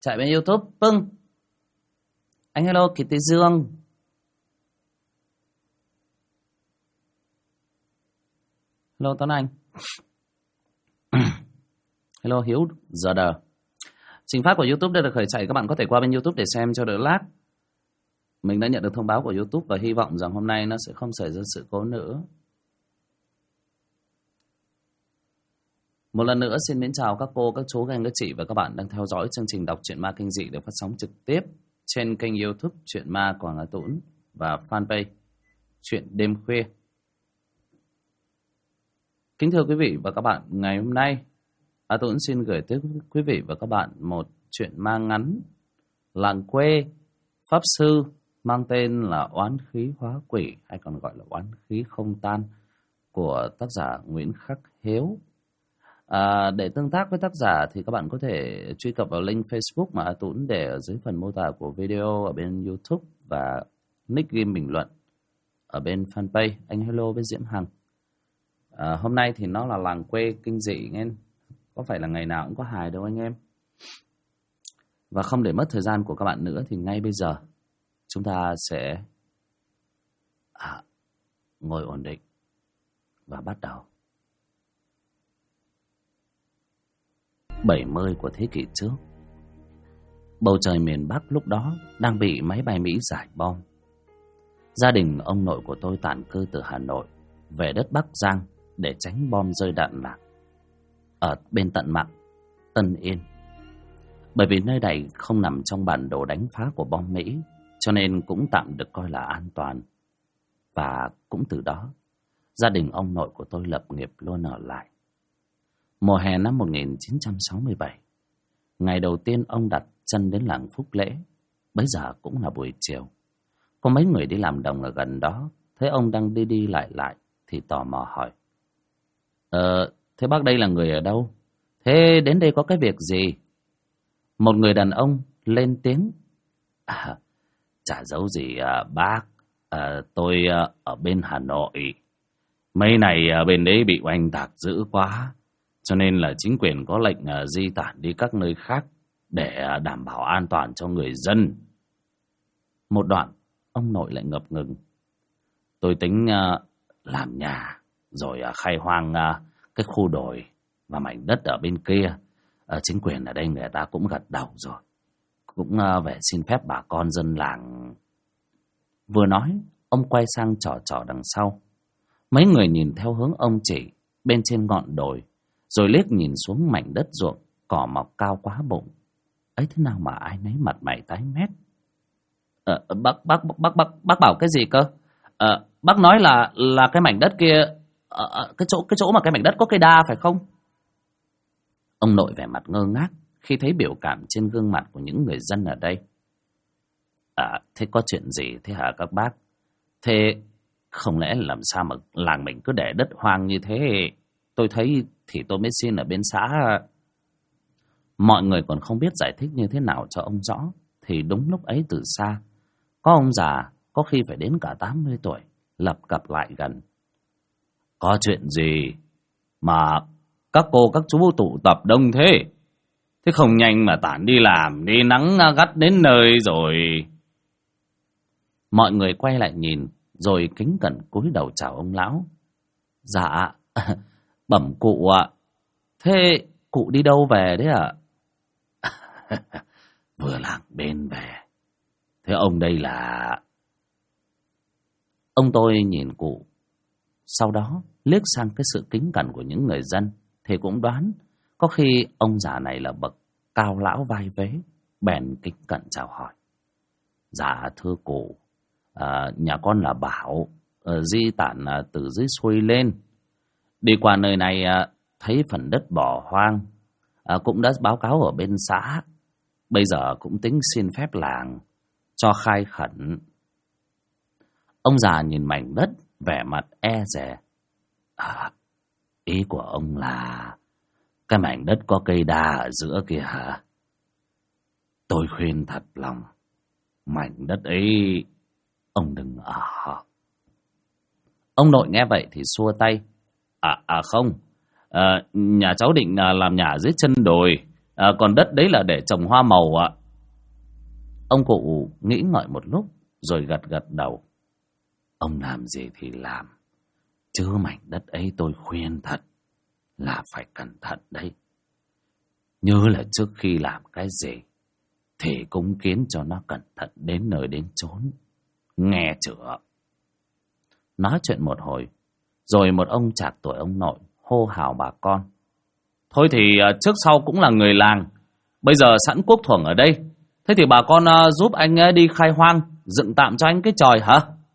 Chạy bên YouTube. Pưng. Anh hello Kitty Dương. Hello Tuấn Anh. Hello Hiếu giờ đờ. Trình phát của YouTube đã được khởi chạy. Các bạn có thể qua bên YouTube để xem cho đỡ lag. Mình đã nhận được thông báo của YouTube và hy vọng rằng hôm nay nó sẽ không xảy ra sự cố nữa. Một lần nữa xin mến chào các cô, các chú, các anh, các chị và các bạn đang theo dõi chương trình đọc truyện ma kinh dị được phát sóng trực tiếp trên kênh YouTube Truyện Ma Quảng Hà Tũng và fanpage Truyện Đêm Khuya. Kính thưa quý vị và các bạn, ngày hôm nay A Tũng xin gửi tới quý vị và các bạn một truyện ma ngắn làng quê pháp sư mang tên là Oán Khí Hóa Quỷ, hay còn gọi là Oán Khí Không Tan, của tác giả Nguyễn Khắc Hiếu. Để tương tác với tác giả thì các bạn có thể truy cập vào link Facebook mà A Tũng để ở dưới phần mô tả của video ở bên YouTube và nick game bình luận ở bên fanpage Anh Hello với Diễm Hằng. Hôm nay thì nó là làng quê kinh dị nghe, có phải là ngày nào cũng có hài đâu anh em. Và không để mất thời gian của các bạn nữa thì ngay bây giờ chúng ta sẽ ngồi ổn định và bắt đầu. 70 của thế kỷ trước, bầu trời miền Bắc lúc đó đang bị máy bay Mỹ rải bom. Gia đình ông nội của tôi tản cư từ Hà Nội về đất Bắc Giang để tránh bom rơi đạn lạc ở bên tận mạn Tân Yên. Bởi vì nơi này không nằm trong bản đồ đánh phá của bom Mỹ, cho nên cũng tạm được coi là an toàn. Và cũng từ đó, gia đình ông nội của tôi lập nghiệp luôn ở lại. Mùa hè năm 1967, ngày đầu tiên ông đặt chân đến làng Phúc Lễ, bấy giờ cũng là buổi chiều. Có mấy người đi làm đồng ở gần đó, thấy ông đang đi đi lại thì tò mò hỏi: thế bác đây là người ở đâu? Thế đến đây có cái việc gì? Một người đàn ông lên tiếng: chả giấu gì bác, tôi ở bên Hà Nội. Mấy này bên đấy bị oanh tạc dữ quá, cho nên là chính quyền có lệnh di tản đi các nơi khác để đảm bảo an toàn cho người dân. Một đoạn, ông nội lại ngập ngừng: tôi tính làm nhà, rồi khai hoang cái khu đồi và mảnh đất ở bên kia. Chính quyền ở đây người ta cũng gật đầu rồi, cũng về xin phép bà con dân làng. Vừa nói, ông quay sang trò đằng sau. Mấy người nhìn theo hướng ông chỉ bên trên ngọn đồi, rồi liếc nhìn xuống mảnh đất ruộng cỏ mọc cao quá bụng. Ấy thế nào mà ai nấy mặt mày tái mét. Bác bảo cái gì cơ? Bác nói là cái mảnh đất kia, cái chỗ mà cái mảnh đất có cây đa phải không? Ông nội vẻ mặt ngơ ngác khi thấy biểu cảm trên gương mặt của những người dân ở đây. Thế có chuyện gì thế hả các bác? Thế không lẽ làm sao mà làng mình cứ để đất hoang như thế? Tôi thấy thì tôi mới xin ở bên xã. Mọi người còn không biết giải thích như thế nào cho ông rõ, thì đúng lúc ấy từ xa, có ông già có khi phải đến cả 80 tuổi lập cập lại gần. Có chuyện gì mà các cô các chú tụ tập đông thế? Thế không nhanh mà tản đi làm, đi nắng gắt đến nơi rồi. Mọi người quay lại nhìn, rồi kính cẩn cúi đầu chào ông lão. Dạ, bẩm cụ ạ. Thế cụ đi đâu về đấy ạ? Vừa làng bên về. Thế ông đây là... Ông tôi nhìn cụ, sau đó liếc sang cái sự kính cẩn của những người dân, thì cũng đoán có khi ông già này là bậc cao lão vai vế, bèn kính cẩn chào hỏi. Dạ thưa cụ, nhà con là Bảo, di tản từ dưới xuôi lên. Đi qua nơi này thấy phần đất bỏ hoang, cũng đã báo cáo ở bên xã. Bây giờ cũng tính xin phép làng cho khai khẩn. Ông già nhìn mảnh đất, vẻ mặt e dè. Ý của ông là cái mảnh đất có cây đa ở giữa kia hả? Tôi khuyên thật lòng, mảnh đất ấy ông đừng ở. Ông nội nghe vậy thì xua tay. Không, nhà cháu định làm nhà dưới chân đồi, Còn đất đấy là để trồng hoa màu ạ. Ông cụ nghĩ ngợi một lúc rồi gật gật đầu. Ông làm gì thì làm, chứ mảnh đất ấy tôi khuyên thật là phải cẩn thận đấy. Nhớ là trước khi làm cái gì thì cúng kiến cho nó cẩn thận đến nơi đến chốn, nghe chưa? Nói chuyện một hồi rồi một ông trạc tuổi ông nội hô hào bà con. Thôi thì trước sau cũng là người làng, bây giờ sẵn quốc thuở ở đây, thế thì bà con giúp anh đi khai hoang, dựng tạm cho anh cái chòi hả?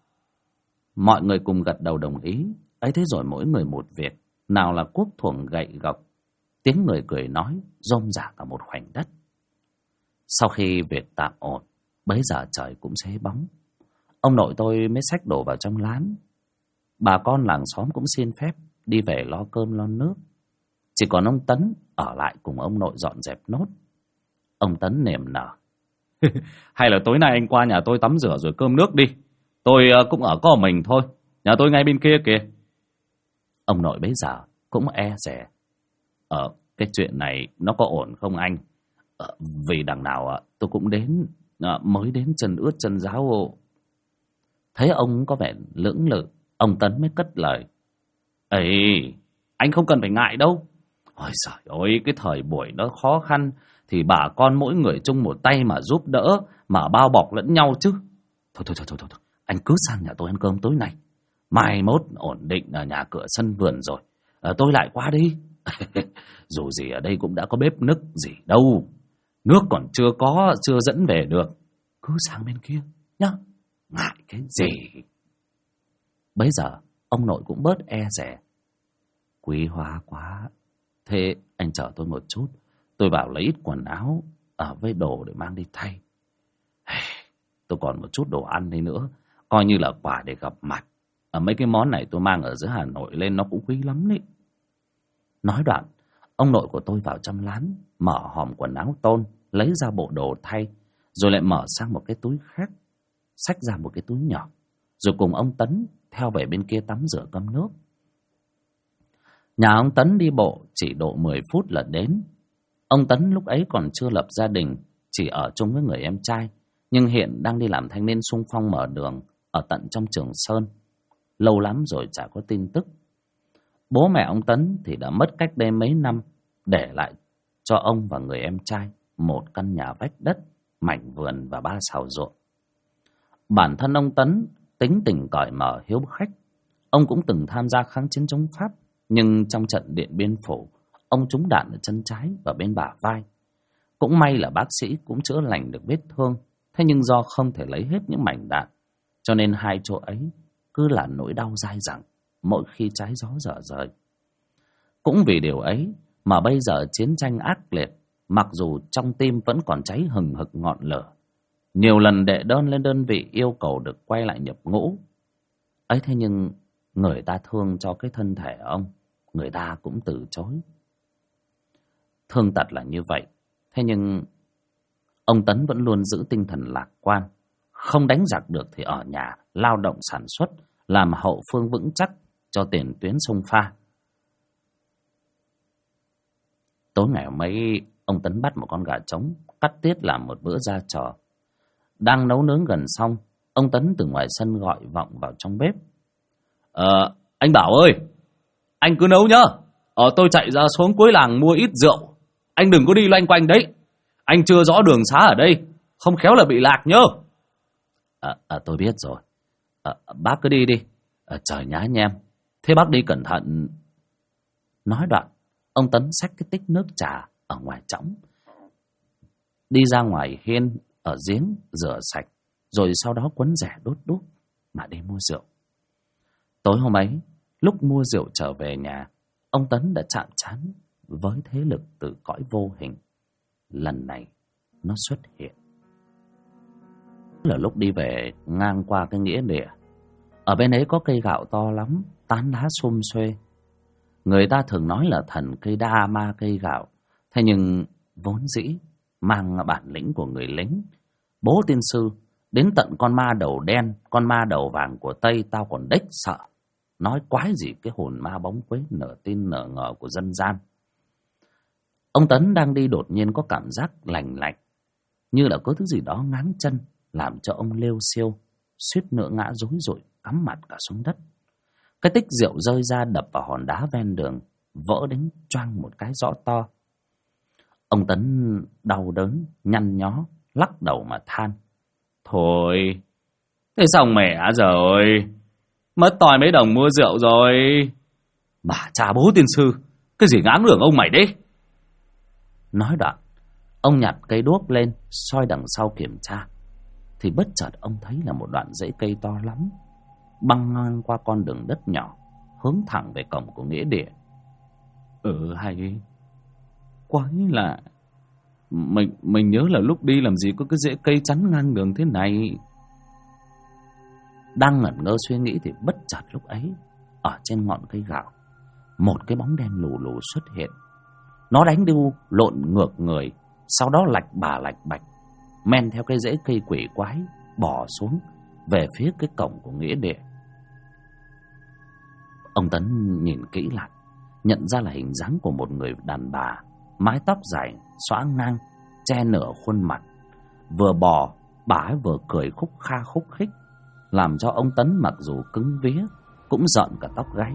Mọi người cùng gật đầu đồng ý. Ấy thế rồi mỗi người một việc, nào là cuốc thuồng gậy gộc, tiếng người cười nói rôm rả cả một khoảnh đất. Sau khi việc tạm ổn, bấy giờ trời cũng xế bóng, ông nội tôi mới xách đồ vào trong lán. Bà con làng xóm cũng xin phép đi về lo cơm lo nước. Chỉ còn ông Tấn ở lại cùng ông nội dọn dẹp nốt. Ông Tấn niềm nở. Hay là tối nay anh qua nhà tôi tắm rửa rồi cơm nước đi. Tôi cũng ở có mình thôi, nhà tôi ngay bên kia kìa. Ông nội bấy giờ cũng e dè. Cái chuyện này nó có ổn không anh? Vì đằng nào tôi cũng đến, mới đến chân ướt chân ráo. Thấy ông có vẻ lưỡng lự, ông Tấn mới cất lời. Ê, anh không cần phải ngại đâu. Ôi giời ơi, cái thời buổi nó khó khăn thì bà con mỗi người chung một tay mà giúp đỡ, mà bao bọc lẫn nhau chứ. Thôi, anh cứ sang nhà tôi ăn cơm tối nay. Mai mốt ổn định ở nhà cửa sân vườn rồi, tôi lại qua đi. Dù gì ở đây cũng đã có bếp núc gì đâu. Nước còn chưa dẫn về được. Cứ sang bên kia nhá, ngại cái gì. Bấy giờ ông nội cũng bớt e dè. Quý hóa quá. Thế anh chở tôi một chút, tôi vào lấy ít quần áo với đồ để mang đi thay. Tôi còn một chút đồ ăn đây nữa, coi như là quà để gặp mặt. Mấy cái món này tôi mang ở dưới Hà Nội lên nó cũng quý lắm đấy. Nói đoạn, ông nội của tôi vào trong lán, mở hòm quần áo tôn, lấy ra bộ đồ thay, rồi lại mở sang một cái túi khác, xách ra một cái túi nhỏ, rồi cùng ông Tấn theo về bên kia tắm rửa cơm nước. Nhà ông Tấn đi bộ chỉ độ 10 phút là đến. Ông Tấn lúc ấy còn chưa lập gia đình, chỉ ở chung với người em trai, nhưng hiện đang đi làm thanh niên xung phong mở đường ở tận trong Trường Sơn. Lâu lắm rồi chả có tin tức. Bố mẹ ông Tấn thì đã mất cách đây mấy năm, để lại cho ông và người em trai một căn nhà vách đất, mảnh vườn và 3 sào ruộng. Bản thân ông Tấn tính tình cởi mở hiếu khách. Ông cũng từng tham gia kháng chiến chống Pháp, nhưng trong trận Điện Biên Phủ, ông trúng đạn ở chân trái và bên bả vai. Cũng may là bác sĩ cũng chữa lành được vết thương, thế nhưng do không thể lấy hết những mảnh đạn, cho nên hai chỗ ấy cứ là nỗi đau dai dẳng mỗi khi trái gió dở rời. Cũng vì điều ấy mà bây giờ chiến tranh ác liệt, mặc dù trong tim vẫn còn cháy hừng hực ngọn lửa, nhiều lần đệ đơn lên đơn vị yêu cầu được quay lại nhập ngũ. Ấy thế nhưng người ta thương cho cái thân thể ông, người ta cũng từ chối. Thương tật là như vậy, thế nhưng ông Tấn vẫn luôn giữ tinh thần lạc quan. Không đánh giặc được thì ở nhà lao động sản xuất, làm hậu phương vững chắc cho tiền tuyến xông pha. Tối ngày hôm ấy, ông Tấn bắt một con gà trống, cắt tiết làm một bữa ra trò. Đang nấu nướng gần xong, ông Tấn từ ngoài sân gọi vọng vào trong bếp. Anh Bảo ơi, anh cứ nấu nhá. Tôi chạy ra xuống cuối làng mua ít rượu. Anh đừng có đi loanh quanh đấy. Anh chưa rõ đường xá ở đây, không khéo là bị lạc nhớ. Tôi biết rồi. Bác cứ đi đi. Trời nhá nhem. Thế bác đi cẩn thận. Nói đoạn, ông Tấn xách cái tích nước trà ở ngoài trõng, đi ra ngoài hiên ở giếng rửa sạch, rồi sau đó quấn rẻ đốt đuốc mà đi mua rượu. Tối hôm ấy, lúc mua rượu trở về nhà, ông Tấn đã chạm trán với thế lực từ cõi vô hình. Lần này nó xuất hiện là lúc đi về ngang qua cái nghĩa địa. Ở bên ấy có cây gạo to lắm, tán lá xum xuê. Người ta thường nói là thần cây đa ma cây gạo, thế nhưng vốn dĩ mang bản lĩnh của người lính. Bố tiên sư đến tận con ma đầu đen, con ma đầu vàng của Tây tao còn đếch sợ. Nói quái gì cái hồn ma bóng quế nửa tin nửa ngờ của dân gian. Ông Tấn đang đi đột nhiên có cảm giác lành lạnh, như là có thứ gì đó ngáng chân, làm cho ông lêu xiêu, suýt nữa ngã rúi rụi, cắm mặt cả xuống đất. Cái tích rượu rơi ra đập vào hòn đá ven đường, vỡ đến choang một cái rõ to. Ông Tấn đau đớn, nhăn nhó, lắc đầu mà than. Thôi, thế xong mẹ rồi, mất tòi mấy đồng mua rượu rồi. Mà cha bố tiên sư, cái gì ngáng đường ông mày đấy? Nói đoạn, ông nhặt cây đuốc lên, soi đằng sau kiểm tra. Thì bất chợt ông thấy là một đoạn rễ cây to lắm, băng ngang qua con đường đất nhỏ, hướng thẳng về cổng của nghĩa địa. Hay quái lạ, mình nhớ là lúc đi làm gì có cái rễ cây chắn ngang đường thế này. Đang ngẩn ngơ suy nghĩ thì bất chợt lúc ấy, ở trên ngọn cây gạo, một cái bóng đen lù lù xuất hiện. Nó đánh đu lộn ngược người, sau đó lạch bà lạch bạch, men theo cái rễ cây quỷ quái, bỏ xuống về phía cái cổng của nghĩa địa. Ông Tấn nhìn kỹ lại, nhận ra là hình dáng của một người đàn bà, mái tóc dài xõa ngang, che nửa khuôn mặt. Vừa bò, bà ấy vừa cười khúc kha khúc khích, làm cho ông Tấn mặc dù cứng vía cũng rợn cả tóc gáy.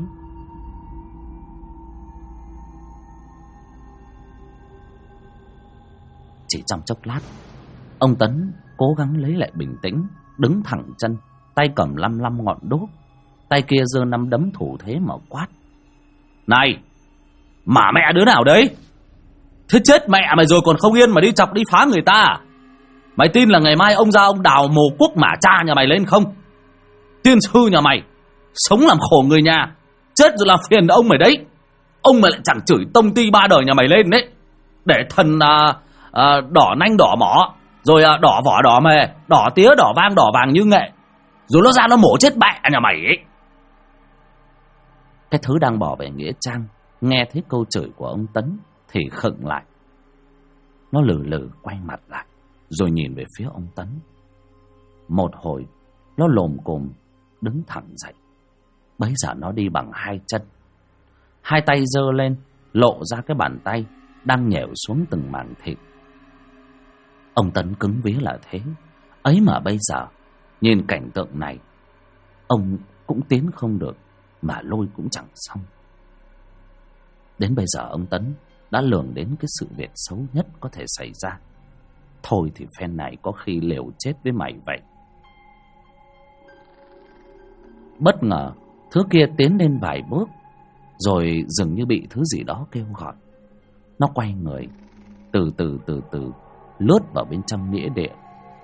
Chỉ trong chốc lát, ông Tấn cố gắng lấy lại bình tĩnh, đứng thẳng chân, tay cầm lăm ngọn đuốc, tay kia giơ nắm đấm thủ thế mà quát. Này, mà mẹ đứa nào đấy? Thế chết mẹ mày rồi còn không yên mà đi chọc đi phá người ta. Mày tin là ngày mai ông ra ông đào mồ cuốc mả cha nhà mày lên không? Tiên sư nhà mày sống làm khổ người nhà, chết rồi làm phiền ông mày đấy. Ông mày lại chẳng chửi tông ty ba đời nhà mày lên đấy, để thần đỏ nanh đỏ mỏ, rồi đỏ vỏ đỏ mề, đỏ tía đỏ vang đỏ vàng như nghệ, rồi nó ra nó mổ chết mẹ nhà mày ấy. Cái thứ đang bỏ về nghĩa trang nghe thấy câu chửi của ông Tấn thì khựng lại. Nó lừ lừ quay mặt lại, rồi nhìn về phía ông Tấn. Một hồi nó lồm cồm đứng thẳng dậy. Bấy giờ nó đi bằng hai chân, hai tay giơ lên, lộ ra cái bàn tay đang nhèo xuống từng mảng thịt. Ông Tấn cứng vía là thế, ấy mà bây giờ nhìn cảnh tượng này, ông cũng tiến không được, mà lôi cũng chẳng xong. Đến bây giờ ông Tấn đã lường đến cái sự việc xấu nhất có thể xảy ra. Thôi thì phen này có khi liều chết với mày vậy. Bất ngờ thứ kia tiến lên vài bước, rồi dường như bị thứ gì đó kêu gọi. Nó quay người, từ từ lướt vào bên trong nghĩa địa.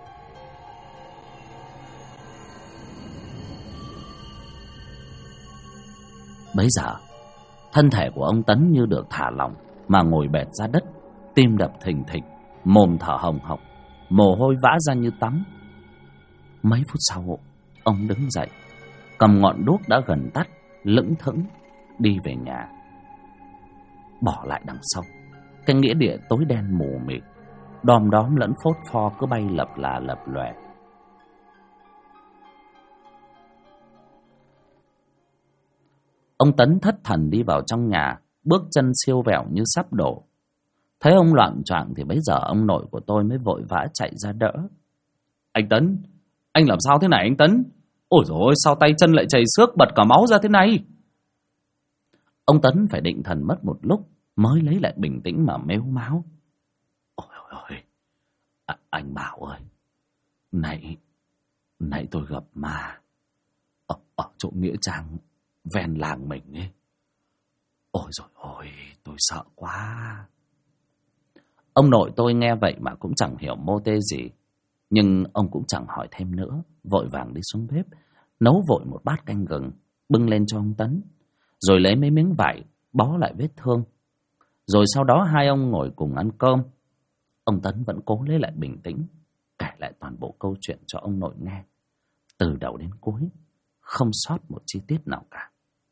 Bấy giờ thân thể của ông Tấn như được thả lỏng mà ngồi bệt ra đất, tim đập thình thịch, mồm thở hồng hộc, mồ hôi vã ra như tắm. Mấy phút sau, ông đứng dậy, cầm ngọn đuốc đã gần tắt, lững thững đi về nhà. Bỏ lại đằng sau cái nghĩa địa tối đen mù mịt, đom đóm lẫn phốt pho cứ bay lập là lập lòe. Ông Tấn thất thần đi vào trong nhà, bước chân siêu vẹo như sắp đổ. Thấy ông loạng choạng thì bấy giờ ông nội của tôi mới vội vã chạy ra đỡ. Anh Tấn, anh làm sao thế này anh Tấn? Ôi dồi ôi, sao tay chân lại chảy xước bật cả máu ra thế này? Ông Tấn phải định thần mất một lúc mới lấy lại bình tĩnh mà mếu máo. Ôi ôi, anh Bảo ơi, nãy tôi gặp ma ở chỗ nghĩa trang ven làng mình ấy. Ôi dồi ôi, tôi sợ quá. Ông nội tôi nghe vậy mà cũng chẳng hiểu mô tê gì, nhưng ông cũng chẳng hỏi thêm nữa, vội vàng đi xuống bếp nấu vội một bát canh gừng bưng lên cho ông Tấn, rồi lấy mấy miếng vải bó lại vết thương. Rồi sau đó hai ông ngồi cùng ăn cơm. Ông Tấn vẫn cố lấy lại bình tĩnh, kể lại toàn bộ câu chuyện cho ông nội nghe, từ đầu đến cuối, không sót một chi tiết nào cả.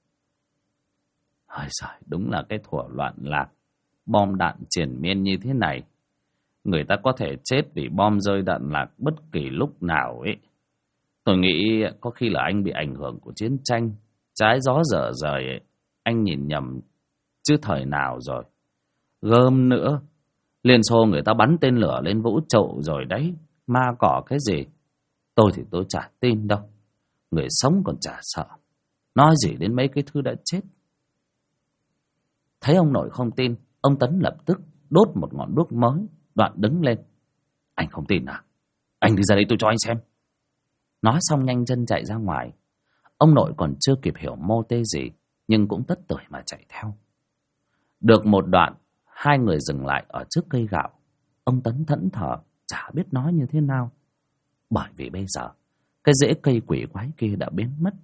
Ôi giời, đúng là cái thuở loạn lạc, bom đạn triền miên như thế này, người ta có thể chết vì bom rơi đạn lạc bất kỳ lúc nào ấy. Tôi nghĩ có khi là anh bị ảnh hưởng của chiến tranh, trái gió dở rời ấy. Anh nhìn nhầm chứ thời nào rồi. Gớm nữa, Liên Xô người ta bắn tên lửa lên vũ trụ rồi đấy, ma cỏ cái gì. Tôi thì tôi chả tin đâu. Người sống còn chả sợ, nói gì đến mấy cái thứ đã chết. Thấy ông nội không tin, ông Tấn lập tức đốt một ngọn đuốc mới, đoạn đứng lên. Anh không tin à? Anh đi ra đây tôi cho anh xem. Nói xong nhanh chân chạy ra ngoài. Ông nội còn chưa kịp hiểu mô tê gì, nhưng cũng tất tưởi mà chạy theo. Được một đoạn, hai người dừng lại ở trước cây gạo. Ông Tấn thẫn thờ, chả biết nói như thế nào. Bởi vì bây giờ, cái rễ cây quỷ quái kia đã biến mất.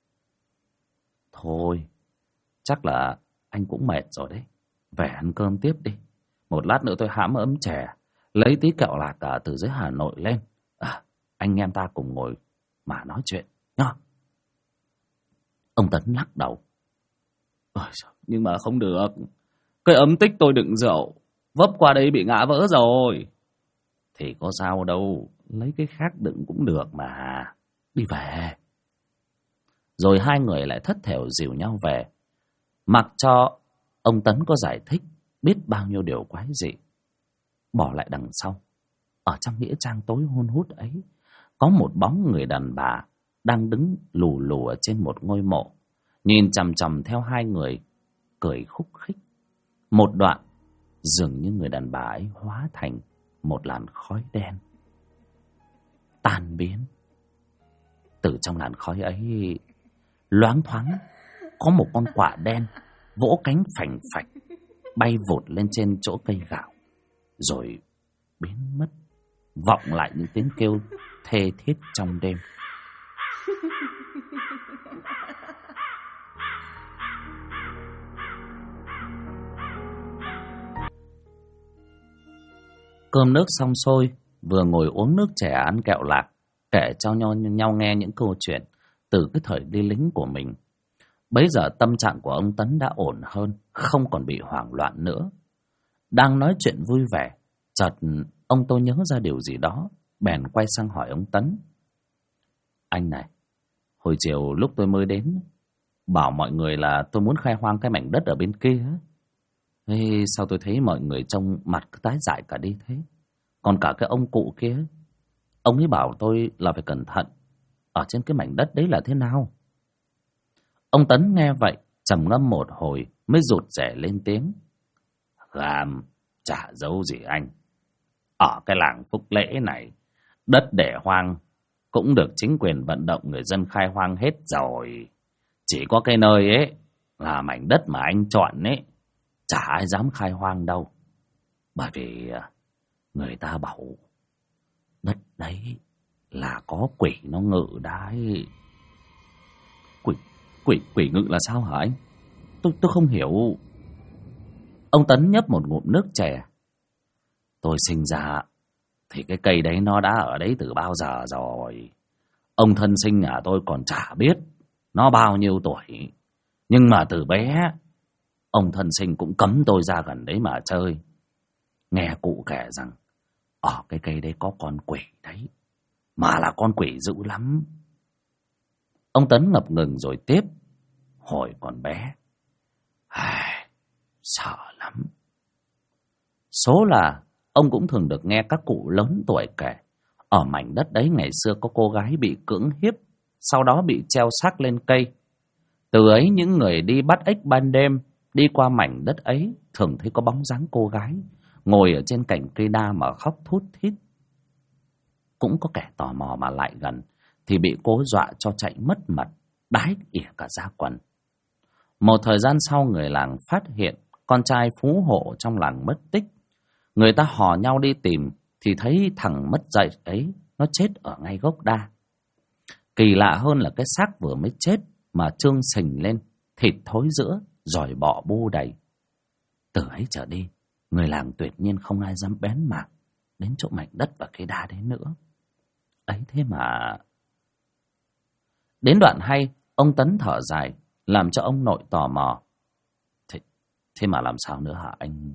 Thôi, chắc là anh cũng mệt rồi đấy. Về ăn cơm tiếp đi. Một lát nữa tôi hãm ấm chè, lấy tí kẹo lạc cả từ dưới Hà Nội lên. Anh em ta cùng ngồi mà nói chuyện nhá. Ông Tấn lắc đầu. Nhưng mà không được. Cái ấm tích tôi đựng rượu vấp qua đây bị ngã vỡ rồi. Thì có sao đâu, lấy cái khác đựng cũng được mà. Đi về. Rồi hai người lại thất thểu dìu nhau về, mặc cho ông Tấn có giải thích biết bao nhiêu điều quái dị. Bỏ lại đằng sau, ở trong nghĩa trang tối hun hút ấy, có một bóng người đàn bà đang đứng lù lù ở trên một ngôi mộ, nhìn chằm chằm theo hai người, cười khúc khích. Một đoạn, dường như người đàn bà ấy hóa thành một làn khói đen, tan biến. Từ trong làn khói ấy, loáng thoáng có một con quạ đen vỗ cánh phành phạch, bay vụt lên trên chỗ cây gạo, rồi biến mất, vọng lại những tiếng kêu thê thiết trong đêm. Cơm nước xong xuôi, vừa ngồi uống nước chè ăn kẹo lạc, kể cho nhau nghe những câu chuyện từ cái thời đi lính của mình. Bấy giờ tâm trạng của ông Tấn đã ổn hơn, không còn bị hoảng loạn nữa. Đang nói chuyện vui vẻ, chợt ông tôi nhớ ra điều gì đó, bèn quay sang hỏi ông Tấn. Anh này, hồi chiều lúc tôi mới đến, bảo mọi người là tôi muốn khai hoang cái mảnh đất ở bên kia. Ê, sao tôi thấy mọi người trông mặt cứ tái dại cả đi thế? Còn cả cái ông cụ kia, ông ấy bảo tôi là phải cẩn thận. Ở trên cái mảnh đất đấy là thế nào? Ông Tấn nghe vậy, trầm ngâm một hồi mới rụt rè lên tiếng. Gàm, chả giấu gì anh. Ở cái làng Phúc Lễ này, đất để hoang cũng được chính quyền vận động người dân khai hoang hết rồi. Chỉ có cái nơi ấy là mảnh đất mà anh chọn ấy, chả ai dám khai hoang đâu. Bởi vì người ta bảo đất đấy là có quỷ nó ngự đấy. Quỷ ngự là sao hả anh? Tôi không hiểu. Ông Tấn nhấp một ngụm nước chè. Tôi sinh ra thì cái cây đấy nó đã ở đấy từ bao giờ rồi. Ông thân sinh nhà tôi còn chả biết nó bao nhiêu tuổi. Nhưng mà từ bé, ông thân sinh cũng cấm tôi ra gần đấy mà chơi. Nghe cụ kể rằng ở cái cây đấy có con quỷ đấy, mà là con quỷ dữ lắm. Ông Tấn ngập ngừng rồi tiếp. Hồi còn bé, sợ lắm. Số là ông cũng thường được nghe các cụ lớn tuổi kể, ở mảnh đất đấy ngày xưa có cô gái bị cưỡng hiếp, sau đó bị treo xác lên cây. Từ ấy những người đi bắt ếch ban đêm đi qua mảnh đất ấy thường thấy có bóng dáng cô gái ngồi ở trên cành cây đa mà khóc thút thít. Cũng có kẻ tò mò mà lại gần thì bị cô dọa cho chạy mất mật, đái ỉa cả da quần. Một thời gian sau, người làng phát hiện con trai phú hộ trong làng mất tích. Người ta hò nhau đi tìm thì thấy thằng mất dạy ấy nó chết ở ngay gốc đa. Kỳ lạ hơn là cái xác vừa mới chết mà trương sình lên, thịt thối rữa, giỏi bọ bu đầy. Từ ấy trở đi, người làng tuyệt nhiên không ai dám bén mảng đến chỗ mảnh đất và cây đa đấy nữa. Ấy thế mà... Đến đoạn hay, ông Tấn thở dài, làm cho ông nội tò mò. Thế mà làm sao nữa hả anh?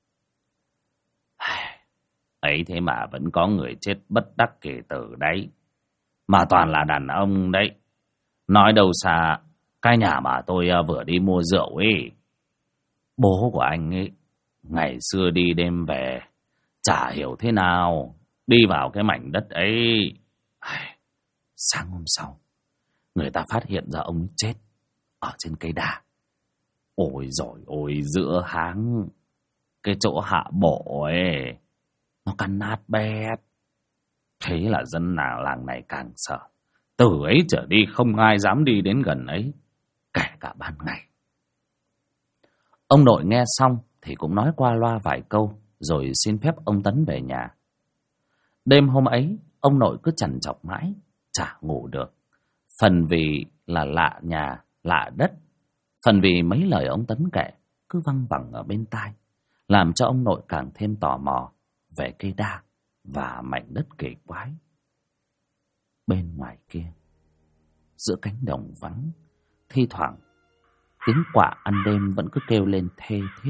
Ấy thế mà vẫn có người chết bất đắc kỳ tử đấy. Mà toàn là đàn ông đấy. Nói đâu xa, cái nhà mà tôi vừa đi mua rượu ấy, bố của anh ấy Ngày xưa đi đêm về, chả hiểu thế nào, đi vào cái mảnh đất ấy. Sáng hôm sau, người ta phát hiện ra ông ấy chết ở trên cây đa. Ôi giời ôi, giữa háng, cái chỗ hạ bộ ấy, nó căn nát bét. Thế là dân làng này càng sợ. Từ ấy trở đi không ai dám đi đến gần ấy, kể cả ban ngày. Ông nội nghe xong thì cũng nói qua loa vài câu, rồi xin phép ông Tấn về nhà. Đêm hôm ấy, ông nội cứ trằn trọc mãi, chả ngủ được. Phần vì là lạ nhà, lạ đất, phần vì mấy lời ông Tấn kể cứ văng vẳng ở bên tai, làm cho ông nội càng thêm tò mò về cây đa và mảnh đất kỳ quái. Bên ngoài kia, giữa cánh đồng vắng, thi thoảng tiếng quạ ăn đêm vẫn cứ kêu lên thê thiết.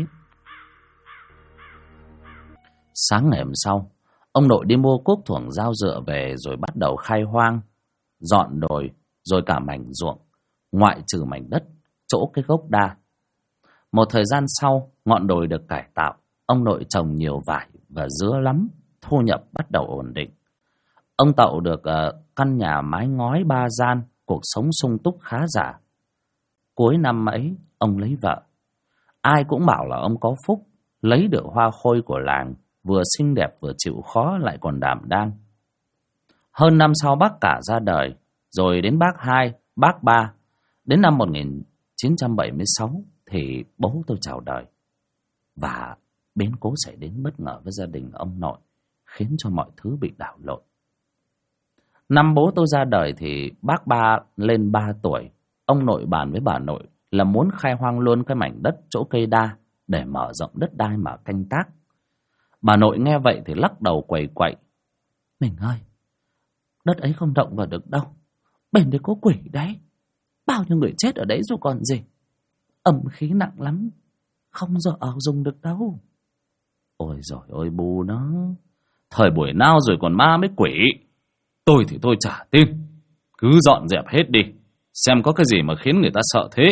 Sáng ngày hôm sau, ông nội đi mua cuốc thuổng dao dựa về rồi bắt đầu khai hoang, dọn đồi rồi cả mảnh ruộng, ngoại trừ mảnh đất chỗ cái gốc đa. Một thời gian sau, ngọn đồi được cải tạo, ông nội trồng nhiều vải và dứa lắm, thu nhập bắt đầu ổn định. Ông Tậu được căn nhà mái ngói 3 gian, cuộc sống sung túc khá giả. Cuối năm ấy, ông lấy vợ. Ai cũng bảo là ông có phúc, lấy được hoa khôi của làng, vừa xinh đẹp vừa chịu khó lại còn đảm đang. Hơn năm sau bác cả ra đời, rồi đến bác hai, bác ba. Đến năm 1976 thì bố tôi chào đời. Và biến cố xảy đến bất ngờ với gia đình ông nội, khiến cho mọi thứ bị đảo lộn. Năm bố tôi ra đời thì bác ba lên 3 tuổi. Ông nội bàn với bà nội là muốn khai hoang luôn cái mảnh đất chỗ cây đa để mở rộng đất đai mà canh tác. Bà nội nghe vậy thì lắc đầu quẩy quậy. Mình ơi, đất ấy không động vào được đâu. Bên đấy có quỷ đấy. Bao nhiêu người chết ở đấy rồi còn gì. Âm khí nặng lắm, không giờ ở dùng được đâu. Ôi giời ơi bù nó, thời buổi nào rồi còn ma mới quỷ. Tôi thì tôi chả tin. Cứ dọn dẹp hết đi, xem có cái gì mà khiến người ta sợ thế.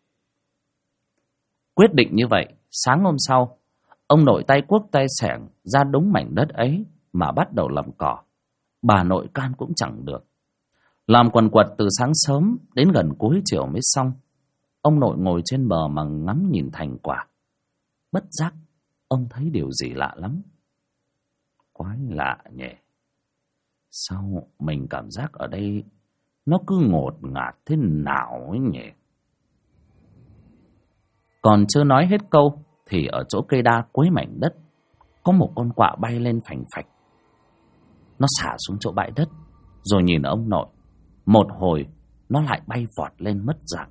Quyết định như vậy, sáng hôm sau, ông nội tay cuốc tay xẻng ra đúng mảnh đất ấy mà bắt đầu làm cỏ. Bà nội can cũng chẳng được. Làm quần quật từ sáng sớm đến gần cuối chiều mới xong. Ông nội ngồi trên bờ mà ngắm nhìn thành quả. Bất giác, ông thấy điều gì lạ lắm. Quái lạ nhỉ. Sao mình cảm giác ở đây nó cứ ngột ngạt thế nào ấy nhỉ? Còn chưa nói hết câu thì ở chỗ cây đa cuối mảnh đất có một con quạ bay lên phành phạch. Nó xả xuống chỗ bãi đất rồi nhìn ông nội. Một hồi nó lại bay vọt lên mất dạng.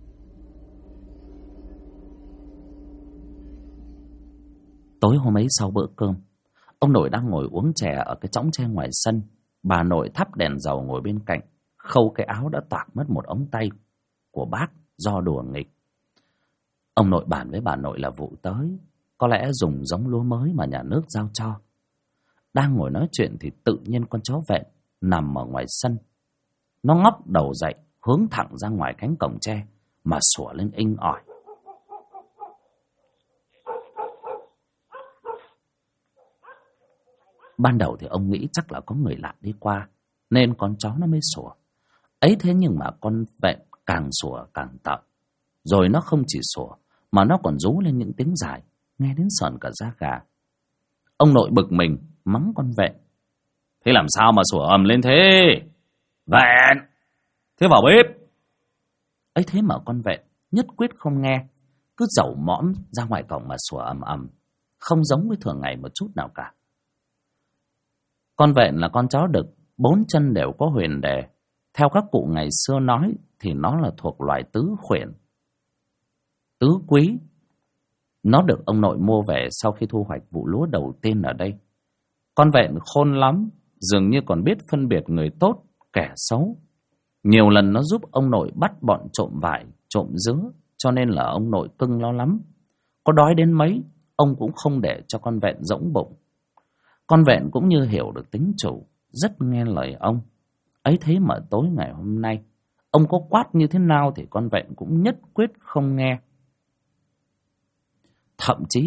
Tối hôm ấy sau bữa cơm, ông nội đang ngồi uống chè ở cái chõng tre ngoài sân. Bà nội thắp đèn dầu ngồi bên cạnh, khâu cái áo đã toạc mất một ống tay của bác do đùa nghịch. Ông nội bàn với bà nội là vụ tới, có lẽ dùng giống lúa mới mà nhà nước giao cho. Đang ngồi nói chuyện thì tự nhiên con chó vẹn nằm ở ngoài sân. Nó ngóc đầu dậy, hướng thẳng ra ngoài cánh cổng tre mà sủa lên inh ỏi. Ban đầu thì ông nghĩ chắc là có người lạ đi qua nên con chó nó mới sủa. Ấy thế nhưng mà con vẹn càng sủa càng tợn. Rồi nó không chỉ sủa mà nó còn rú lên những tiếng dài, nghe đến sởn cả da gà. Ông nội bực mình mắng con vẹn. Thế làm sao mà sủa ầm lên thế? Vẹn! Thế vào bếp! Ấy thế mà con vẹn nhất quyết không nghe, cứ dẩu mõm ra ngoài cổng mà sủa ầm ầm, không giống với thường ngày một chút nào cả. Con vẹn là con chó đực, 4 chân đều có huyền đề. Theo các cụ ngày xưa nói thì nó là thuộc loài tứ khuyển, tứ quý. Nó được ông nội mua về sau khi thu hoạch vụ lúa đầu tiên ở đây. Con vẹn khôn lắm, dường như còn biết phân biệt người tốt, kẻ xấu. Nhiều lần nó giúp ông nội bắt bọn trộm vải, trộm dứa, cho nên là ông nội cưng nó lắm. Có đói đến mấy, ông cũng không để cho con vẹn rỗng bụng. Con vẹn cũng như hiểu được tính chủ, rất nghe lời ông. Ấy thế mà tối ngày hôm nay, ông có quát như thế nào thì con vẹn cũng nhất quyết không nghe. Thậm chí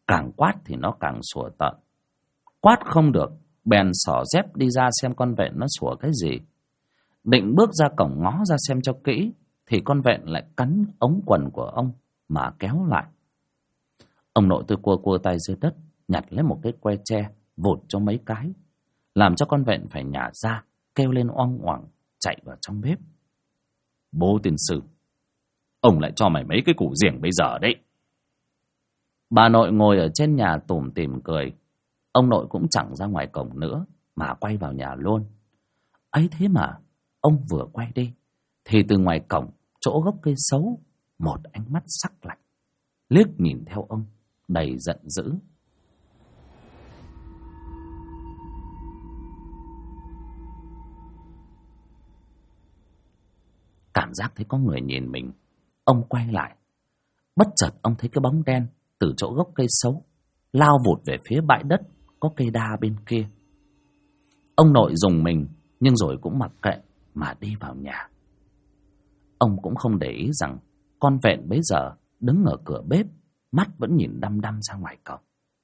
càng quát thì nó càng sủa tợn. Quát không được, bèn xỏ dép đi ra xem con vẹn nó sủa cái gì. Định bước ra cổng ngó ra xem cho kỹ, thì con vẹn lại cắn ống quần của ông mà kéo lại. Ông nội tôi cua cua tay dưới đất, nhặt lấy một cái que tre, vụt cho mấy cái, làm cho con vẹn phải nhả ra, kêu lên oang oảng, chạy vào trong bếp. Bố tiên sư, ông lại cho mày mấy cái củ riềng bây giờ đấy. Bà nội ngồi ở trên nhà tủm tỉm cười. Ông nội cũng chẳng ra ngoài cổng nữa, mà quay vào nhà luôn. Ấy thế mà ông vừa quay đi, thì từ ngoài cổng, chỗ gốc cây sấu, một ánh mắt sắc lạnh liếc nhìn theo ông, đầy giận dữ. Cảm giác thấy có người nhìn mình, ông quay lại. Bất chợt ông thấy cái bóng đen từ chỗ gốc cây sấu lao vụt về phía bãi đất có cây đa bên kia. Ông nội rùng mình, nhưng rồi cũng mặc kệ mà đi vào nhà. Ông cũng không để ý rằng con vẹn bấy giờ đứng ở cửa bếp, mắt vẫn nhìn đăm đăm ra ngoài cổng.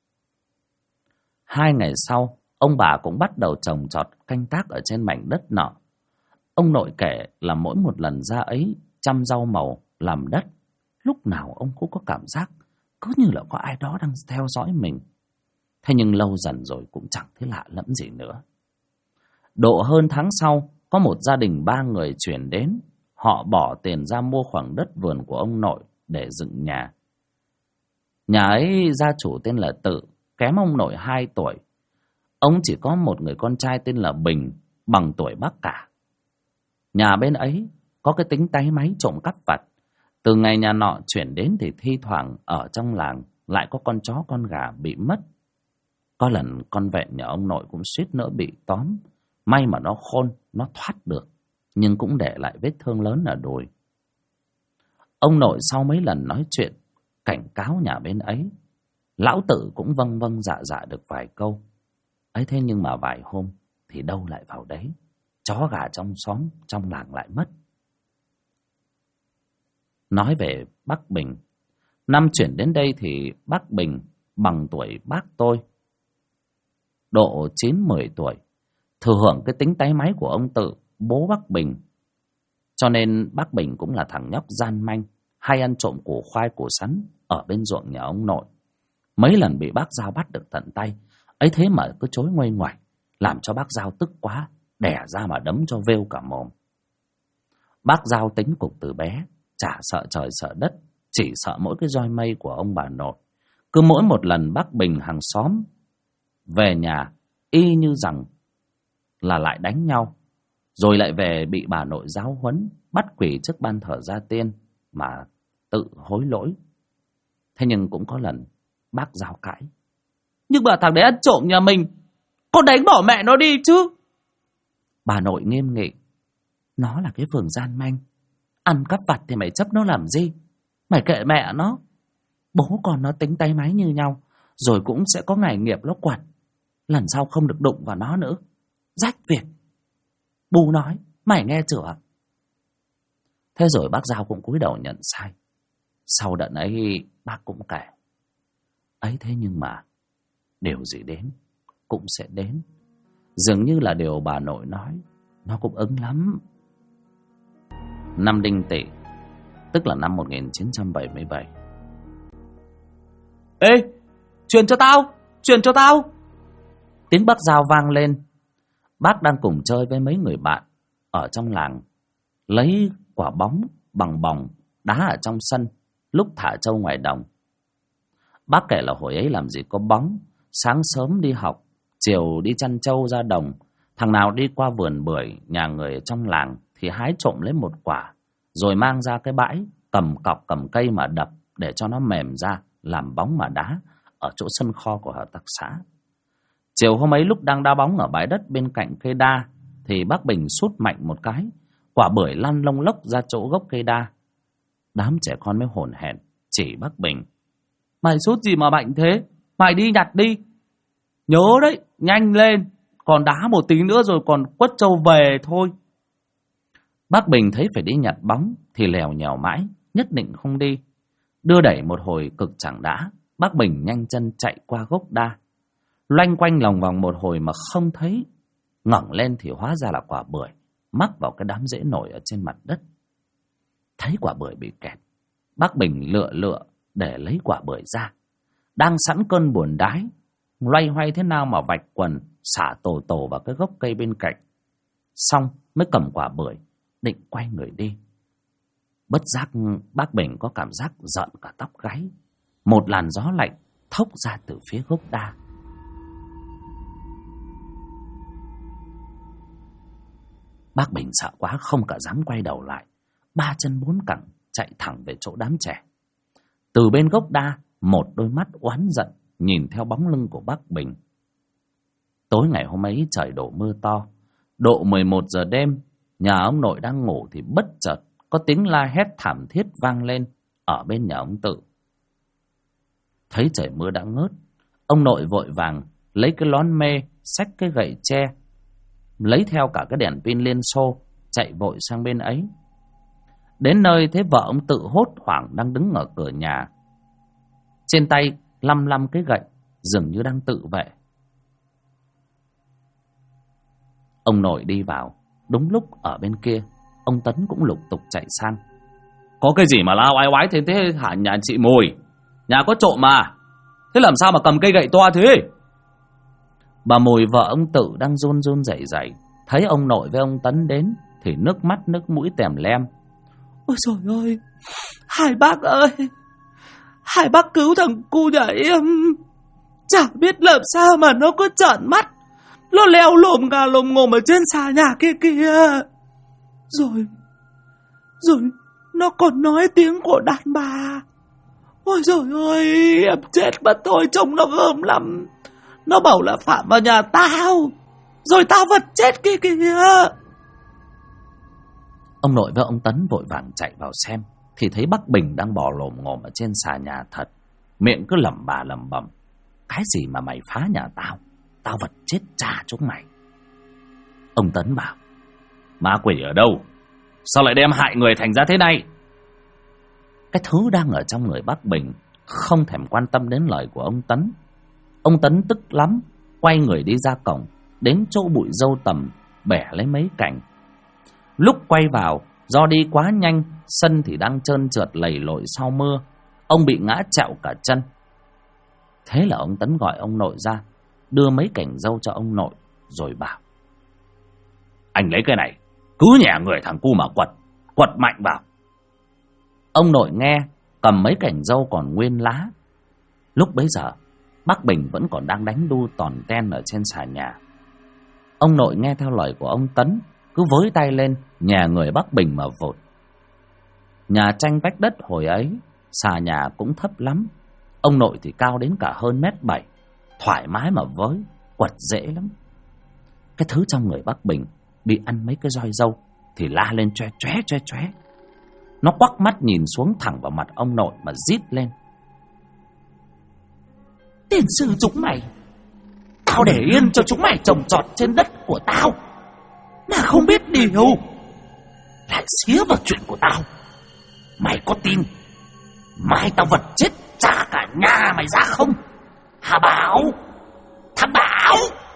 2 ngày sau, ông bà cũng bắt đầu trồng trọt canh tác ở trên mảnh đất nọ. Ông nội kể là mỗi một lần ra ấy chăm rau màu, làm đất, lúc nào ông cũng có cảm giác cứ như là có ai đó đang theo dõi mình. Thế nhưng lâu dần rồi cũng chẳng thấy lạ lẫm gì nữa. Độ hơn tháng sau, có một gia đình 3 người chuyển đến. Họ bỏ tiền ra mua khoảng đất vườn của ông nội để dựng nhà. Nhà ấy gia chủ tên là Tự, kém ông nội 2 tuổi. Ông chỉ có một người con trai tên là Bình, bằng tuổi bác cả. Nhà bên ấy có cái tính táy máy trộm cắp vặt. Từ ngày nhà nọ chuyển đến thì thi thoảng ở trong làng lại có con chó con gà bị mất. Có lần con vẹn nhà ông nội cũng suýt nữa bị tóm. May mà nó khôn, nó thoát được, nhưng cũng để lại vết thương lớn ở đùi. Ông nội sau mấy lần nói chuyện, cảnh cáo nhà bên ấy, lão Tự cũng vâng vâng dạ dạ được vài câu. Ấy thế nhưng mà vài hôm thì đâu lại vào đấy, chó gà trong xóm, trong làng lại mất. Nói về bác Bình, năm chuyển đến đây thì bác Bình bằng tuổi bác tôi, độ 9-10 tuổi, thừa hưởng cái tính táy máy của ông Tự, bố bác Bình. Cho nên bác Bình cũng là thằng nhóc gian manh, hay ăn trộm củ khoai củ sắn ở bên ruộng nhà ông nội. Mấy lần bị bác Giao bắt được tận tay, ấy thế mà cứ chối nguây ngoải, làm cho bác Giao tức quá, đẻ ra mà đấm cho vêu cả mồm. Bác Giao tính cục từ bé, chả sợ trời sợ đất, chỉ sợ mỗi cái roi mây của ông bà nội. Cứ mỗi một lần bác Bình hàng xóm về nhà, y như rằng là lại đánh nhau, rồi lại về bị bà nội giáo huấn, bắt quỳ trước ban thờ gia tiên mà tự hối lỗi. Thế nhưng cũng có lần bác Giao cãi: "Nhưng mà thằng đấy ăn trộm nhà mình, con đánh bỏ mẹ nó đi chứ." Bà nội nghiêm nghị: "Nó là cái phường gian manh, ăn cắp vặt thì mày chấp nó làm gì? Mày kệ mẹ nó. Bố con nó tính tay máy như nhau, rồi cũng sẽ có ngày nghiệp nó quặt. Lần sau không được đụng vào nó nữa. Rách việc. Bố nói, mày nghe chưa?" Thế rồi bác Giao cũng cúi đầu nhận sai. Sau đợt ấy bác cũng kể: "Ấy thế nhưng mà điều gì đến cũng sẽ đến. Dường như là điều bà nội nói, nó cũng ứng lắm." Năm Đinh Tỵ, tức là năm 1977. "Ê, truyền cho tao, truyền cho tao!" Tiếng bác Giao vang lên. Bác đang cùng chơi với mấy người bạn ở trong làng, lấy quả bóng bằng bòng đá ở trong sân, lúc thả trâu ngoài đồng. Bác kể là hồi ấy làm gì có bóng, sáng sớm đi học, chiều đi chăn trâu ra đồng, thằng nào đi qua vườn bưởi nhà người trong làng thì hái trộm lấy một quả, rồi mang ra cái bãi, cầm cọc cầm cây mà đập để cho nó mềm ra, làm bóng mà đá ở chỗ sân kho của hợp tác xã. Chiều hôm ấy lúc đang đá bóng ở bãi đất bên cạnh cây đa thì bác Bình sút mạnh một cái, quả bưởi lăn lông lốc ra chỗ gốc cây đa. Đám trẻ con mới hổn hển chỉ bác Bình: "Mày sút gì mà mạnh thế? Mày đi nhặt đi. Nhớ đấy, nhanh lên, còn đá một tí nữa rồi còn quất trâu về thôi." Bác Bình thấy phải đi nhặt bóng thì lèo nhèo mãi, nhất định không đi. Đưa đẩy một hồi cực chẳng đã, Bác Bình nhanh chân chạy qua gốc đa, loanh quanh lòng vòng một hồi mà không thấy. Ngẩng lên thì hóa ra là quả bưởi mắc vào cái đám rễ nổi ở trên mặt đất. Thấy quả bưởi bị kẹt, bác Bình lựa lựa để lấy quả bưởi ra. Đang sẵn cơn buồn đái, loay hoay thế nào mà vạch quần xả tổ tổ vào cái gốc cây bên cạnh. Xong mới cầm quả bưởi định quay người đi. Bất giác bác Bình có cảm giác giận cả tóc gáy. Một làn gió lạnh thốc ra từ phía gốc đa. Bác Bình sợ quá không cả dám quay đầu lại, ba chân bốn cẳng chạy thẳng về chỗ đám trẻ. Từ bên gốc đa, một đôi mắt oán giận nhìn theo bóng lưng của bác Bình. Tối ngày hôm ấy trời đổ mưa to. Độ 11 giờ đêm, nhà ông nội đang ngủ thì bất chợt có tiếng la hét thảm thiết vang lên ở bên nhà ông Tự. Thấy trời mưa đã ngớt, ông nội vội vàng lấy cái lón mê, xách cái gậy tre, lấy theo cả cái đèn pin Liên Xô, chạy vội sang bên ấy. Đến nơi thấy vợ ông Tự hốt hoảng đang đứng ở cửa nhà, trên tay lăm lăm cái gậy, dường như đang tự vệ. Ông nội đi vào, đúng lúc ở bên kia ông Tấn cũng lục tục chạy sang. Có cái gì mà lao oái oái thế hả nhà chị Mùi? Nhà có trộm mà, thế làm sao mà cầm cây gậy toa thế? Bà Mùi vợ ông Tự đang run run rẩy rẩy, thấy ông nội với ông Tấn đến thì nước mắt nước mũi tèm lem. Ôi trời ơi, hai bác ơi, hai bác cứu thằng cu nhà em. Chả biết làm sao mà nó cứ trợn mắt, nó leo lồm gà lồm ngồm ở trên xà nhà kia kìa. Rồi nó còn nói tiếng của đàn bà. Ôi trời ơi, em chết mất thôi, trông nó gớm lắm. Nó bảo là phạm vào nhà tao, rồi tao vật chết kia kìa. Ông nội với ông Tấn vội vàng chạy vào xem thì thấy bác Bình đang bò lồm ngồm ở trên xà nhà thật, miệng cứ lẩm bà lẩm bẩm. Cái gì mà mày phá nhà tao, tao vật chết cha chúng mày. Ông Tấn bảo, ma quỷ ở đâu, sao lại đem hại người thành ra thế này? Cái thứ đang ở trong người bác Bình không thèm quan tâm đến lời của ông Tấn. Ông Tấn tức lắm, quay người đi ra cổng, đến chỗ bụi dâu tầm, bẻ lấy mấy cành. Lúc quay vào, do đi quá nhanh, sân thì đang trơn trượt lầy lội sau mưa, ông bị ngã trẹo cả chân. Thế là ông Tấn gọi ông nội ra, đưa mấy cành dâu cho ông nội, rồi bảo, anh lấy cái này, cứ nhẹ người thằng cu mà quật mạnh vào. Ông nội nghe, cầm mấy cành dâu còn nguyên lá. Lúc bấy giờ, bác Bình vẫn còn đang đánh đu tòn ten ở trên xà nhà. Ông nội nghe theo lời của ông Tấn, cứ với tay lên nhè người bác Bình mà vụt. Nhà tranh vách đất hồi ấy, xà nhà cũng thấp lắm. Ông nội thì cao đến cả hơn 1m7, thoải mái mà với, quật dễ lắm. Cái thứ trong người bác Bình bị ăn mấy cái roi dâu thì la lên choe. Nó quắc mắt nhìn xuống thẳng vào mặt ông nội mà rít lên. Tiền sư chúng mày, tao để yên cho chúng mày trồng trọt trên đất của tao mà không biết điều, lại xía vào chuyện của tao. Mày có tin mai tao vật chết trả cả nhà mày ra không? Hà Bảo, thằng Bảo.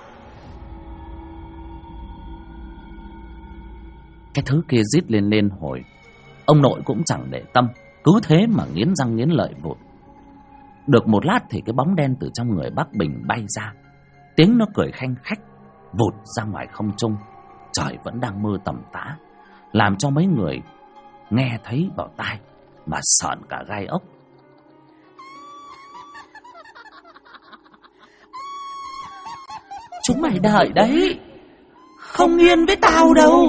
Cái thứ kia rít lên hồi. Ông nội cũng chẳng để tâm, cứ thế mà nghiến răng nghiến lợi vụt. Được một lát thì cái bóng đen từ trong người bác Bình bay ra, tiếng nó cười khanh khách, vụt ra ngoài không trung. Trời vẫn đang mưa tầm tã, làm cho mấy người nghe thấy vào tai mà sợn cả gai ốc. Chúng mày đợi đấy, không yên với tao đâu.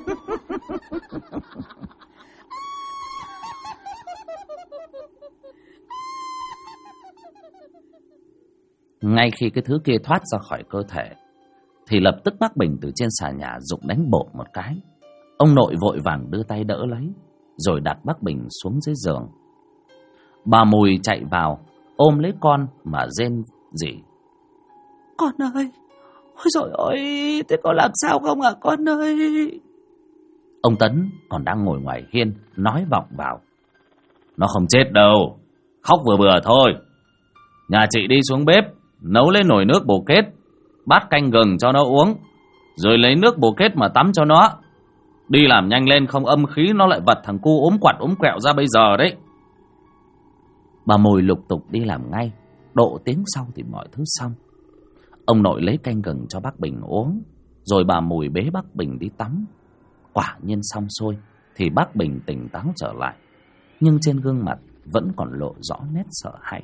Ngay khi cái thứ kia thoát ra khỏi cơ thể thì lập tức bác Bình từ trên xà nhà giục đánh bột một cái. Ông nội vội vàng đưa tay đỡ lấy, rồi đặt bác Bình xuống dưới giường. Bà Mùi chạy vào ôm lấy con mà rên rỉ. Con ơi, ôi trời ơi, thế con làm sao không hả con ơi? Ông Tấn còn đang ngồi ngoài hiên nói vọng vào. Nó không chết đâu, khóc vừa bừa thôi. Nhà chị đi xuống bếp, nấu lên nồi nước bồ kết, bát canh gừng cho nó uống, rồi lấy nước bồ kết mà tắm cho nó. Đi làm nhanh lên, không âm khí nó lại vật thằng cu ốm quặt ốm quẹo ra bây giờ đấy. Bà Mùi lục tục đi làm ngay. Độ tiếng sau thì mọi thứ xong. Ông nội lấy canh gừng cho bác Bình uống, rồi bà Mùi bế bác Bình đi tắm. Quả nhiên xong xuôi thì bác Bình tỉnh táo trở lại, nhưng trên gương mặt vẫn còn lộ rõ nét sợ hãi.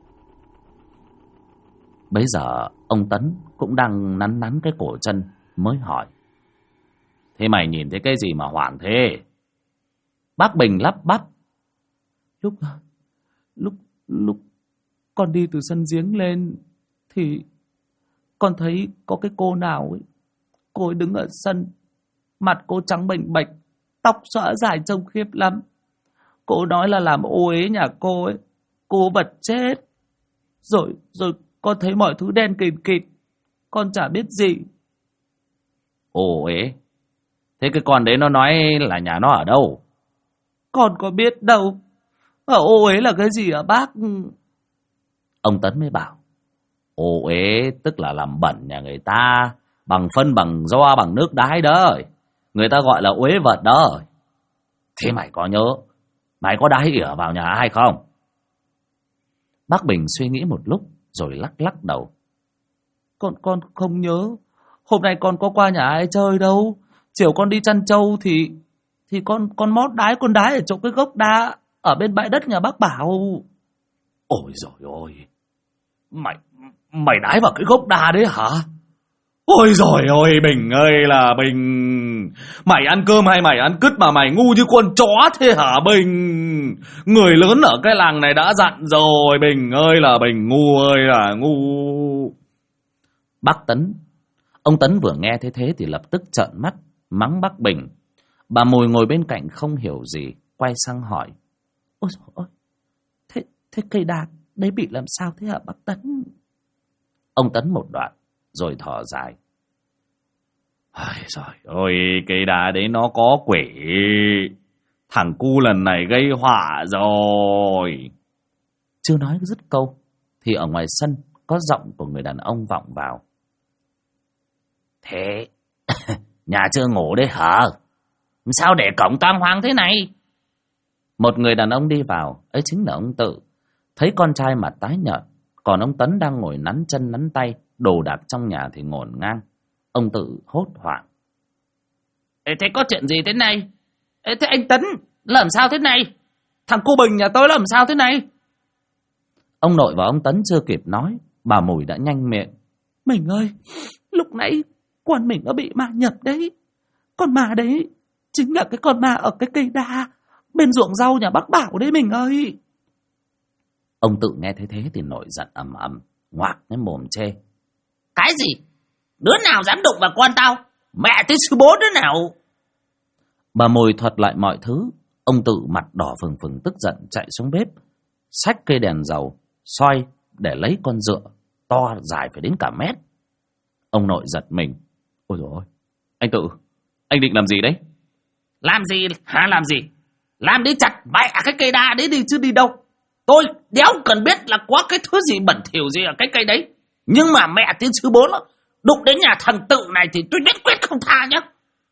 Bấy giờ ông Tấn cũng đang nắn nắn cái cổ chân, mới hỏi: thế mày nhìn thấy cái gì mà hoảng thế? Bác Bình lắp bắp: Lúc con đi từ sân giếng lên thì con thấy có cái cô nào ấy. Cô ấy đứng ở sân, mặt cô trắng bệch bệch, tóc xõa dài trông khiếp lắm. Cô nói là làm ô uế nhà cô ấy, cô vật chết. Rồi con thấy mọi thứ đen kịt kịt, con chả biết gì. Ô uế? Thế cái con đấy nó nói là nhà nó ở đâu? Con có biết đâu. Ở ô uế là cái gì hả bác? Ông Tấn mới bảo: ô uế tức là làm bẩn nhà người ta bằng phân, bằng gió, bằng nước đái đó. Người ta gọi là uế vật đó. Thế mày có nhớ mày có đái ỉa vào nhà ai không? Bác Bình suy nghĩ một lúc rồi lắc lắc đầu: Con không nhớ. Hôm nay con có qua nhà ai chơi đâu. Chiều con đi chăn trâu thì con mót đái, con đái ở chỗ cái gốc đa ở bên bãi đất nhà bác Bảo. Ôi giời ơi, mày đái vào cái gốc đa đấy hả? Ôi giời ơi, Bình ơi là Bình, mày ăn cơm hay mày ăn cứt mà mày ngu như con chó thế hả Bình? Người lớn ở cái làng này đã dặn rồi, Bình ơi là Bình, ngu ơi là ngu. Bác Tấn, ông Tấn vừa nghe thế thì lập tức trợn mắt mắng bác Bình. Bà Mùi ngồi bên cạnh không hiểu gì, quay sang hỏi: ôi dồi ôi, thế cây đa đấy bị làm sao thế hả bác Tấn? Ông Tấn một đoạn rồi thở dài: ôi trời ơi, cây đa đấy nó có quỷ. Thằng cu lần này gây họa rồi. Chưa nói dứt câu thì ở ngoài sân có giọng của người đàn ông vọng vào: thế nhà chưa ngủ đấy hả? Sao để cổng toang hoang thế này? Một người đàn ông đi vào, ấy chính là ông Tự. Thấy con trai mặt tái nhợt, còn ông Tấn đang ngồi nắn chân nắn tay, đồ đạc trong nhà thì ngổn ngang. Ông Tự hốt hoảng: thế có chuyện gì thế này? Thế anh Tấn làm sao thế này? Thằng cô Bình nhà tôi làm sao thế này? Ông nội và ông Tấn chưa kịp nói, bà Mùi đã nhanh miệng: mình ơi, lúc nãy con mình nó bị ma nhập đấy. Con ma đấy chính là cái con ma ở cái cây đa bên ruộng rau nhà bác Bảo đấy mình ơi. Ông Tự nghe thế thì nổi giận ầm ầm, ngoạc cái mồm chê: cái gì? Đứa nào dám đụng vào con tao? Mẹ tới sư bố đứa nào? Bà Mùi thuật lại mọi thứ. Ông Tự mặt đỏ phừng phừng tức giận chạy xuống bếp, xách cây đèn dầu soi để lấy con dựa to dài phải đến cả mét. Ông nội giật mình: ôi dồi ôi, anh Tự, anh định làm gì đấy? Làm gì hả? Làm gì? Làm đi chặt mẹ cái cây đa đấy đi chứ đi đâu. Tôi đéo cần biết là có cái thứ gì bẩn thỉu gì ở cái cây đấy, nhưng mà mẹ tiến sư bố nó đụng đến nhà thằng Tự này thì tôi nhất quyết không tha nhá.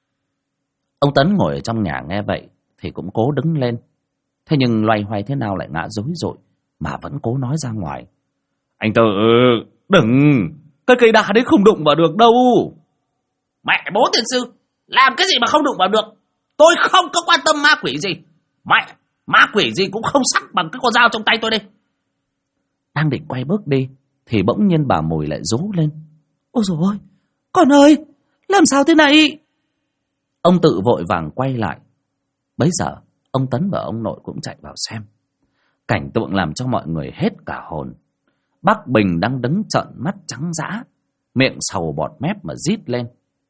Ông Tấn ngồi ở trong nhà nghe vậy thì cũng cố đứng lên. Thế nhưng loay hoay thế nào lại ngã rối rội mà vẫn cố nói ra ngoài: anh Tự, đừng, cái cây đa đấy không đụng vào được đâu. Mẹ bố tiền sư, làm cái gì mà không đụng vào được? Tôi không có quan tâm ma quỷ gì. Mẹ, ma quỷ gì cũng không sắc bằng cái con dao trong tay tôi đây. Đang định quay bước đi thì bỗng nhiên bà Mùi lại rú lên: ôi dồi ôi, con ơi, làm sao thế này? Ông Tự vội vàng quay lại. Bấy giờ ông Tấn và ông nội cũng chạy vào xem. Cảnh tượng làm cho mọi người hết cả hồn. Bác Bình đang đứng trợn mắt trắng dã, miệng sầu bọt mép mà rít lên: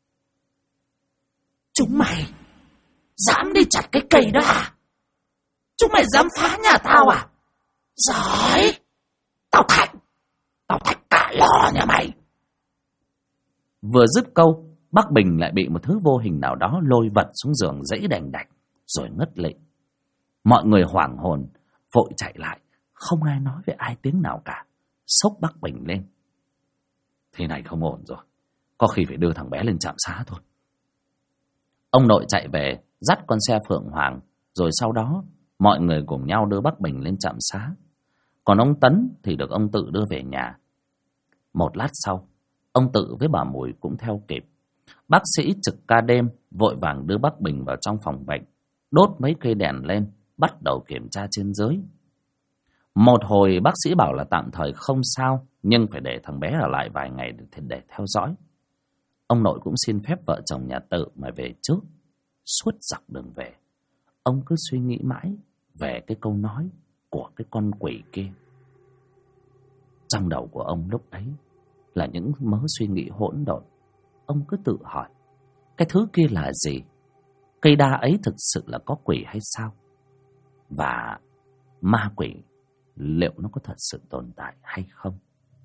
chúng mày dám đi chặt cái cây đó à? Chúng mày dám phá nhà tao à? Giỏi, tao thạch cả lò nhà mày. Vừa dứt câu, bác Bình lại bị một thứ vô hình nào đó lôi vật xuống giường dãy đành đạch rồi ngất lịm. Mọi người hoảng hồn vội chạy lại, không ai nói với ai tiếng nào cả, xốc bác Bình lên. Thế này không ổn rồi, có khi phải đưa thằng bé lên trạm xá thôi. Ông nội chạy về dắt con xe Phượng Hoàng, rồi sau đó mọi người cùng nhau đưa bác Bình lên trạm xá. Còn ông Tấn thì được ông Tự đưa về nhà. Một lát sau, ông Tự với bà Mùi cũng theo kịp. Bác sĩ trực ca đêm vội vàng đưa bác Bình vào trong phòng bệnh, đốt mấy cây đèn lên, bắt đầu kiểm tra trên dưới. Một hồi bác sĩ bảo là tạm thời không sao, nhưng phải để thằng bé ở lại vài ngày để theo dõi. Ông nội cũng xin phép vợ chồng nhà Tự mà về trước. Suốt dọc đường về, ông cứ suy nghĩ mãi về cái câu nói của cái con quỷ kia. Trong đầu của ông lúc ấy là những mớ suy nghĩ hỗn độn. Ông cứ tự hỏi, cái thứ kia là gì? Cây đa ấy thực sự là có quỷ hay sao? Và ma quỷ liệu nó có thật sự tồn tại hay không?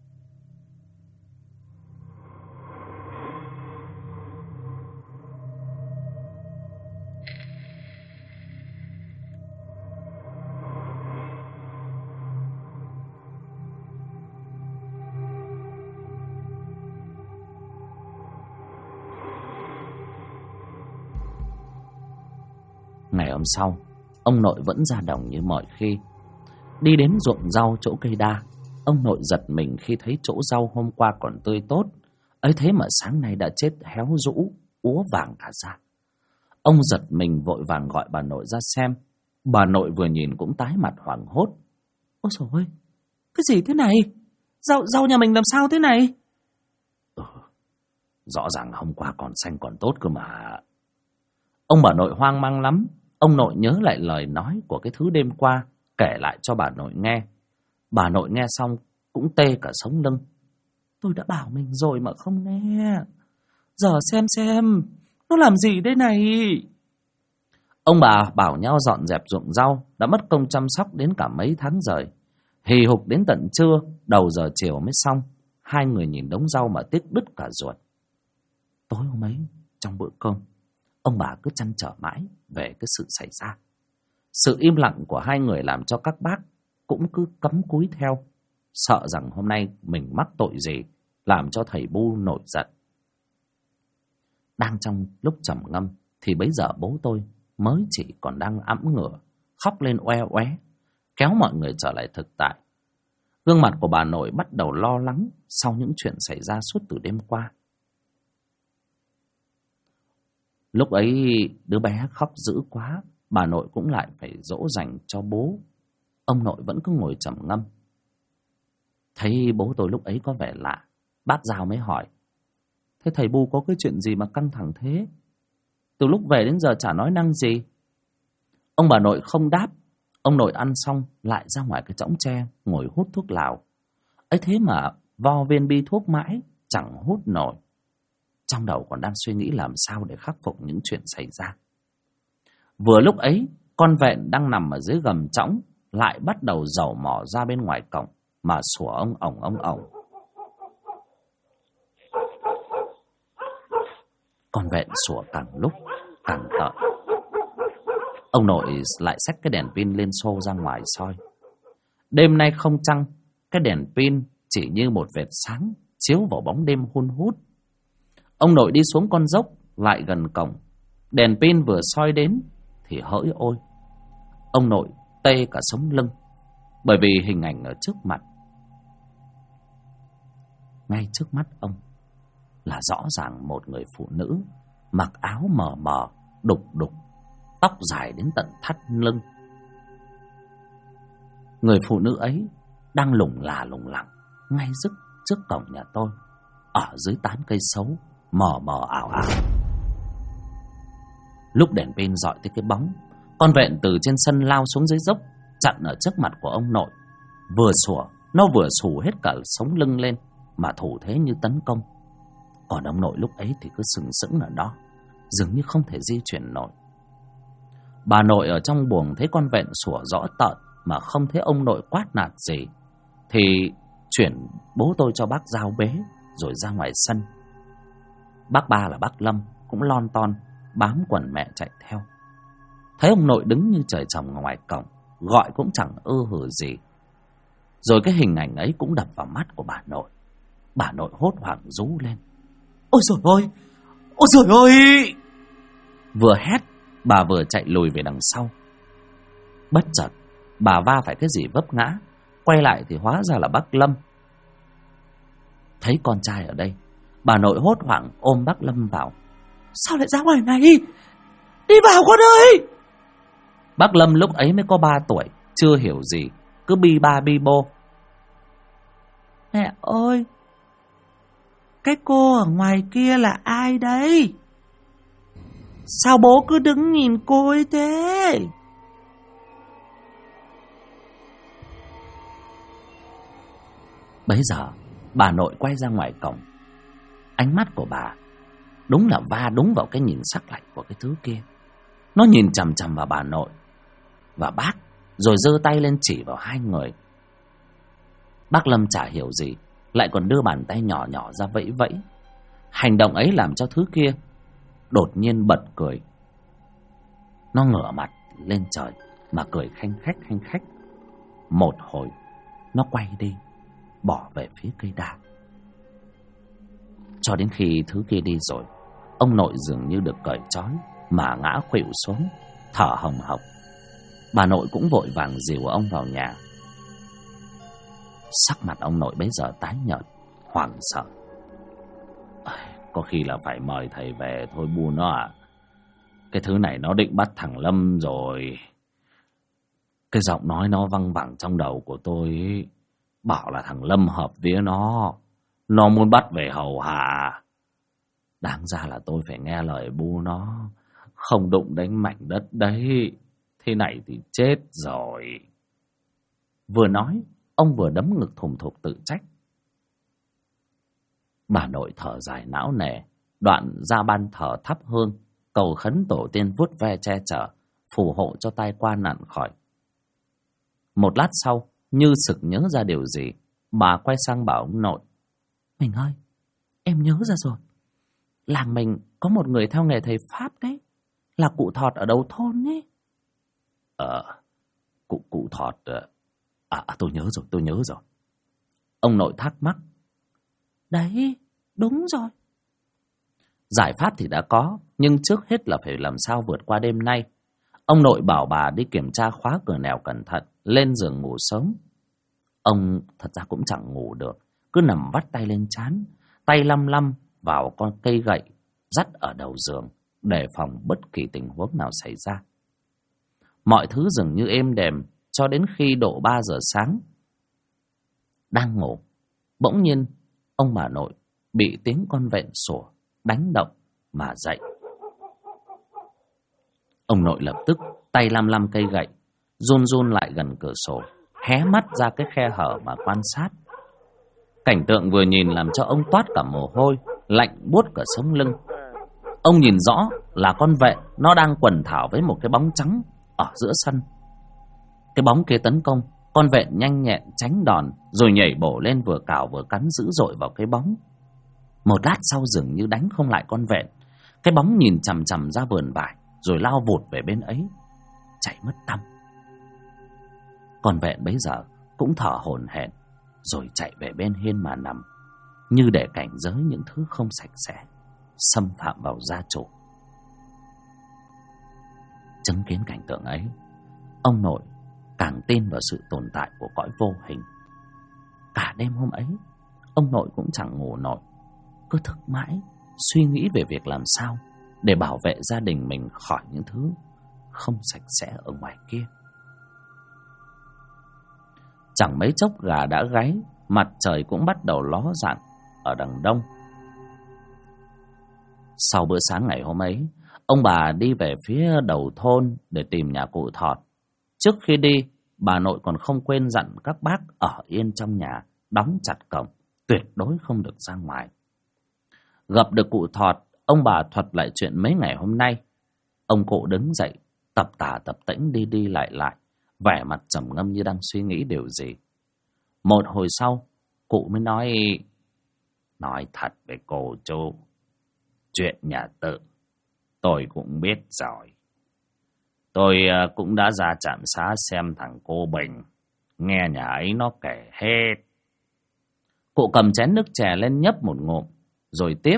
Ngày hôm sau, ông nội vẫn ra đồng như mọi khi. Đi đến ruộng rau chỗ cây đa, ông nội giật mình khi thấy chỗ rau hôm qua còn tươi tốt, ấy thế mà sáng nay đã chết héo rũ, úa vàng cả ra. Ông giật mình vội vàng gọi bà nội ra xem. Bà nội vừa nhìn cũng tái mặt hoảng hốt. Ôi trời ơi, cái gì thế này? Rau nhà mình làm sao thế này? Rõ ràng hôm qua còn xanh còn tốt cơ mà. Ông bà nội hoang mang lắm. Ông nội nhớ lại lời nói của cái thứ đêm qua, kể lại cho bà nội nghe. Bà nội nghe xong cũng tê cả sống lưng. Tôi đã bảo mình rồi mà không nghe. Giờ xem nó làm gì đây này? Ông bà bảo nhau dọn dẹp ruộng rau, đã mất công chăm sóc đến cả mấy tháng trời. Hì hục đến tận trưa, đầu giờ chiều mới xong. Hai người nhìn đống rau mà tiếc đứt cả ruột. Tối hôm ấy, trong bữa cơm, ông bà cứ trăn trở mãi về cái sự xảy ra. Sự im lặng của hai người làm cho các bác cũng cứ cắm cúi theo, sợ rằng hôm nay mình mắc tội gì, làm cho thầy Bu nổi giận. Đang trong lúc trầm ngâm thì bấy giờ bố tôi mới chỉ còn đang ẵm ngửa, khóc lên oe oé, kéo mọi người trở lại thực tại. Gương mặt của bà nội bắt đầu lo lắng sau những chuyện xảy ra suốt từ đêm qua. Lúc ấy đứa bé khóc dữ quá, bà nội cũng lại phải dỗ dành cho bố. Ông nội vẫn cứ ngồi trầm ngâm. Thấy bố tôi lúc ấy có vẻ lạ, bác Giao mới hỏi: Thế thầy Bu có cái chuyện gì mà căng thẳng thế? Từ lúc về đến giờ chả nói năng gì. Ông bà nội không đáp. Ông nội ăn xong lại ra ngoài cái chõng tre ngồi hút thuốc lào. Ấy thế mà vo viên bi thuốc mãi chẳng hút nổi. Trong đầu còn đang suy nghĩ làm sao để khắc phục những chuyện xảy ra. Vừa lúc ấy, con vẹn đang nằm ở dưới gầm chõng lại bắt đầu dầu mỏ ra bên ngoài cổng mà sủa ông ổng. Con vẹn sủa càng lúc càng tợn. Ông nội lại xách cái đèn pin lên xô ra ngoài soi. Đêm nay không trăng, cái đèn pin chỉ như một vệt sáng chiếu vào bóng đêm hun hút. Ông nội đi xuống con dốc lại gần cổng. Đèn pin vừa soi đến thì hỡi ôi, ông nội tê cả sống lưng, bởi vì hình ảnh ở trước mặt, ngay trước mắt ông, là rõ ràng một người phụ nữ mặc áo mờ mờ, đục đục, tóc dài đến tận thắt lưng. Người phụ nữ ấy đang lủng lẳng ngay trước cổng nhà tôi, ở dưới tán cây sấu mờ mờ ảo ảo. Lúc đèn pin dọi tới cái bóng, con vẹn từ trên sân lao xuống dưới dốc, chặn ở trước mặt của ông nội. Vừa sủa, nó vừa xù hết cả sống lưng lên mà thủ thế như tấn công. Còn ông nội lúc ấy thì cứ sừng sững ở đó, dường như không thể di chuyển nổi. Bà nội ở trong buồng thấy con vẹn sủa rõ tợn mà không thấy ông nội quát nạt gì, thì chuyển bố tôi cho bác Giao bế rồi ra ngoài sân. Bác Ba là bác Lâm cũng lon ton bám quần mẹ chạy theo. Thấy ông nội đứng như trời trồng ngoài cổng, gọi cũng chẳng ư hử gì. Rồi cái hình ảnh ấy cũng đập vào mắt của bà nội. Bà nội hốt hoảng rú lên: ôi dồi ôi! Ôi dồi ôi! Vừa hét, bà vừa chạy lùi về đằng sau. Bất chợt, bà va phải cái gì vấp ngã. Quay lại thì hóa ra là bác Lâm. Thấy con trai ở đây, bà nội hốt hoảng ôm bác Lâm vào. Sao lại ra ngoài này? Đi vào con ơi! Bác Lâm lúc ấy mới có 3 tuổi, chưa hiểu gì, cứ bi ba bi bô. Mẹ ơi! Cái cô ở ngoài kia là ai đấy? Sao bố cứ đứng nhìn cô ấy thế? Bấy giờ bà nội quay ra ngoài cổng. Ánh mắt của bà đúng là va đúng vào cái nhìn sắc lạnh của cái thứ kia. Nó nhìn chằm chằm vào bà nội và bác, rồi giơ tay lên chỉ vào hai người. Bác Lâm chả hiểu gì, lại còn đưa bàn tay nhỏ nhỏ ra vẫy vẫy. Hành động ấy làm cho thứ kia đột nhiên bật cười. Nó ngửa mặt lên trời mà cười khanh khách. Một hồi nó quay đi, bỏ về phía cây đa. Cho đến khi thứ kia đi rồi, ông nội dường như được cởi trói mà ngã khuỵu xuống, thở hồng hộc. Bà nội cũng vội vàng dìu ông vào nhà. Sắc mặt ông nội bấy giờ tái nhợt, hoảng sợ. Có khi là phải mời thầy về thôi bu nó ạ. Cái thứ này nó định bắt thằng Lâm rồi. Cái giọng nói nó văng vẳng trong đầu của tôi ấy, bảo là thằng Lâm hợp vía nó muốn bắt về hầu hạ. Đáng ra là tôi phải nghe lời bu nó, không đụng đánh mảnh đất đấy. Thế này thì chết rồi. Vừa nói, ông vừa đấm ngực thùng thục tự trách. Bà nội thở dài não nề, đoạn ra ban thờ thắp hương, cầu khấn tổ tiên vuốt ve che chở, phù hộ cho tai qua nạn khỏi. Một lát sau, như sực nhớ ra điều gì, bà quay sang bảo ông nội: Mình ơi, em nhớ ra rồi. Làng mình có một người theo nghề thầy Pháp đấy, là cụ Thọt ở đầu thôn ấy. Cụ Thọt. Tôi nhớ rồi. Ông nội thắc mắc. Đấy, đúng rồi. Giải pháp thì đã có, nhưng trước hết là phải làm sao vượt qua đêm nay. Ông nội bảo bà đi kiểm tra khóa cửa nẻo cẩn thận, lên giường ngủ sớm. Ông thật ra cũng chẳng ngủ được, cứ nằm vắt tay lên trán, tay lăm lăm vào con cây gậy dắt ở đầu giường, đề phòng bất kỳ tình huống nào xảy ra. Mọi thứ dường như êm đềm cho đến khi độ 3 giờ sáng. Đang ngủ, bỗng nhiên ông bà nội bị tiếng con vẹn sủa đánh động mà dậy. Ông nội lập tức tay lăm lăm cây gậy, run run lại gần cửa sổ, hé mắt ra cái khe hở mà quan sát. Cảnh tượng vừa nhìn làm cho ông toát cả mồ hôi, lạnh buốt cả sống lưng. Ông nhìn rõ là con vẹn nó đang quần thảo với một cái bóng trắng ở giữa sân. Cái bóng kia tấn công, con vẹn nhanh nhẹn tránh đòn, rồi nhảy bổ lên vừa cào vừa cắn dữ dội vào cái bóng. Một lát sau dường như đánh không lại con vẹn, cái bóng nhìn chằm chằm ra vườn vải, rồi lao vụt về bên ấy, chạy mất tăm. Con vẹn bấy giờ cũng thở hổn hển, rồi chạy về bên hiên mà nằm, như để cảnh giới những thứ không sạch sẽ xâm phạm vào gia chủ. Chứng kiến cảnh tượng ấy, ông nội càng tin vào sự tồn tại của cõi vô hình. Cả đêm hôm ấy, ông nội cũng chẳng ngủ nổi, cứ thức mãi suy nghĩ về việc làm sao để bảo vệ gia đình mình khỏi những thứ không sạch sẽ ở ngoài kia. Chẳng mấy chốc gà đã gáy, mặt trời cũng bắt đầu ló dạng ở đằng đông. Sau bữa sáng ngày hôm ấy, ông bà đi về phía đầu thôn để tìm nhà cụ Thọt. Trước khi đi, bà nội còn không quên dặn các bác ở yên trong nhà, đóng chặt cổng, tuyệt đối không được ra ngoài. Gặp được cụ Thọt, ông bà thuật lại chuyện mấy ngày hôm nay. Ông cụ đứng dậy, tập tả tập tễnh đi đi lại lại, vẻ mặt trầm ngâm như đang suy nghĩ điều gì. Một hồi sau, cụ mới nói thật với cô chú, chuyện nhà Tự tôi cũng biết rồi. Tôi cũng đã ra trạm xá xem thằng cô Bình nghe nhà ấy nó kể hết. Cụ cầm chén nước chè lên nhấp một ngụm, rồi tiếp.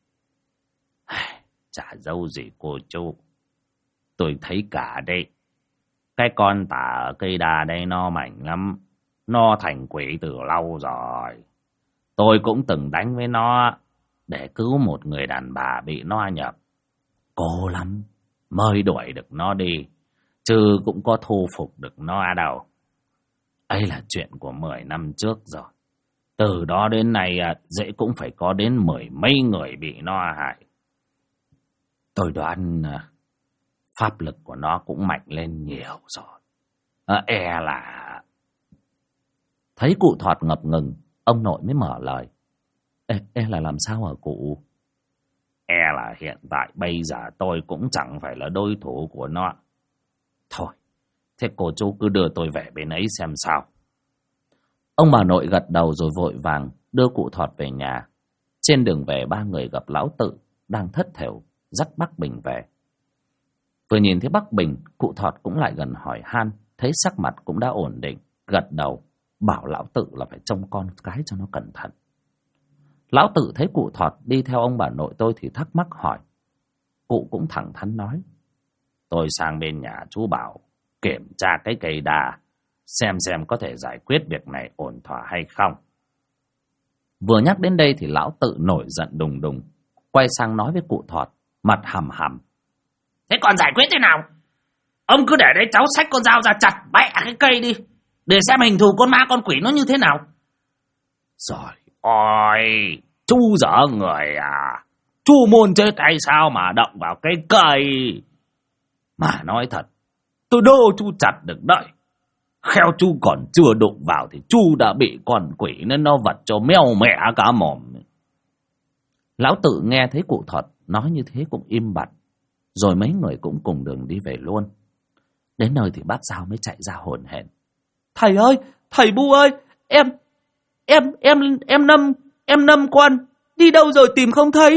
Chả dâu gì cô chú, tôi thấy cả đây. Cái con tả ở cây đa đây nó mạnh lắm, nó thành quỷ từ lâu rồi. Tôi cũng từng đánh với nó để cứu một người đàn bà bị nó nhập. Cố lắm mới đuổi được nó đi, chứ cũng có thu phục được nó đâu. Ấy là chuyện của 10 năm trước rồi. Từ đó đến nay dễ cũng phải có đến 10 mấy người bị nó hại. Tôi đoán pháp lực của nó cũng mạnh lên nhiều rồi. E là... Thấy cụ Thọt ngập ngừng, ông nội mới mở lời. E là làm sao hả cụ? E là hiện tại bây giờ tôi cũng chẳng phải là đối thủ của nó. Thôi, thế cô chú cứ đưa tôi về bên ấy xem sao. Ông bà nội gật đầu rồi vội vàng đưa cụ Thọt về nhà. Trên đường về ba người gặp lão Tự đang thất thểu dắt bác Bình về. Vừa nhìn thấy bác Bình, cụ Thọt cũng lại gần hỏi han, thấy sắc mặt cũng đã ổn định, gật đầu bảo lão Tự là phải trông con cái cho nó cẩn thận. Lão Tự thấy cụ Thọt đi theo ông bà nội tôi thì thắc mắc hỏi. Cụ cũng thẳng thắn nói. Tôi sang bên nhà chú Bảo kiểm tra cái cây đa, xem có thể giải quyết việc này ổn thỏa hay không. Vừa nhắc đến đây thì lão Tự nổi giận đùng đùng, quay sang nói với cụ Thọt, mặt hầm hầm. Thế còn giải quyết thế nào? Ông cứ để đấy cháu xách con dao ra chặt bẻ cái cây đi, để xem hình thù con ma con quỷ nó như thế nào. Rồi ôi, chú dở người à. Chú muốn chết hay sao mà động vào cái cây? Mà nói thật, tôi đô chú chặt được đấy. Khéo chú còn chưa đụng vào thì chú đã bị con quỷ nên nó vật cho meo mẹ cả mồm. Lão Tự nghe thấy cụ Thọt nói như thế cũng im bặt. Rồi mấy người cũng cùng đường đi về luôn. Đến nơi thì bác Giao mới chạy ra hồn hển. Thầy ơi, thầy Bu ơi, em Nâm con đi đâu rồi tìm không thấy.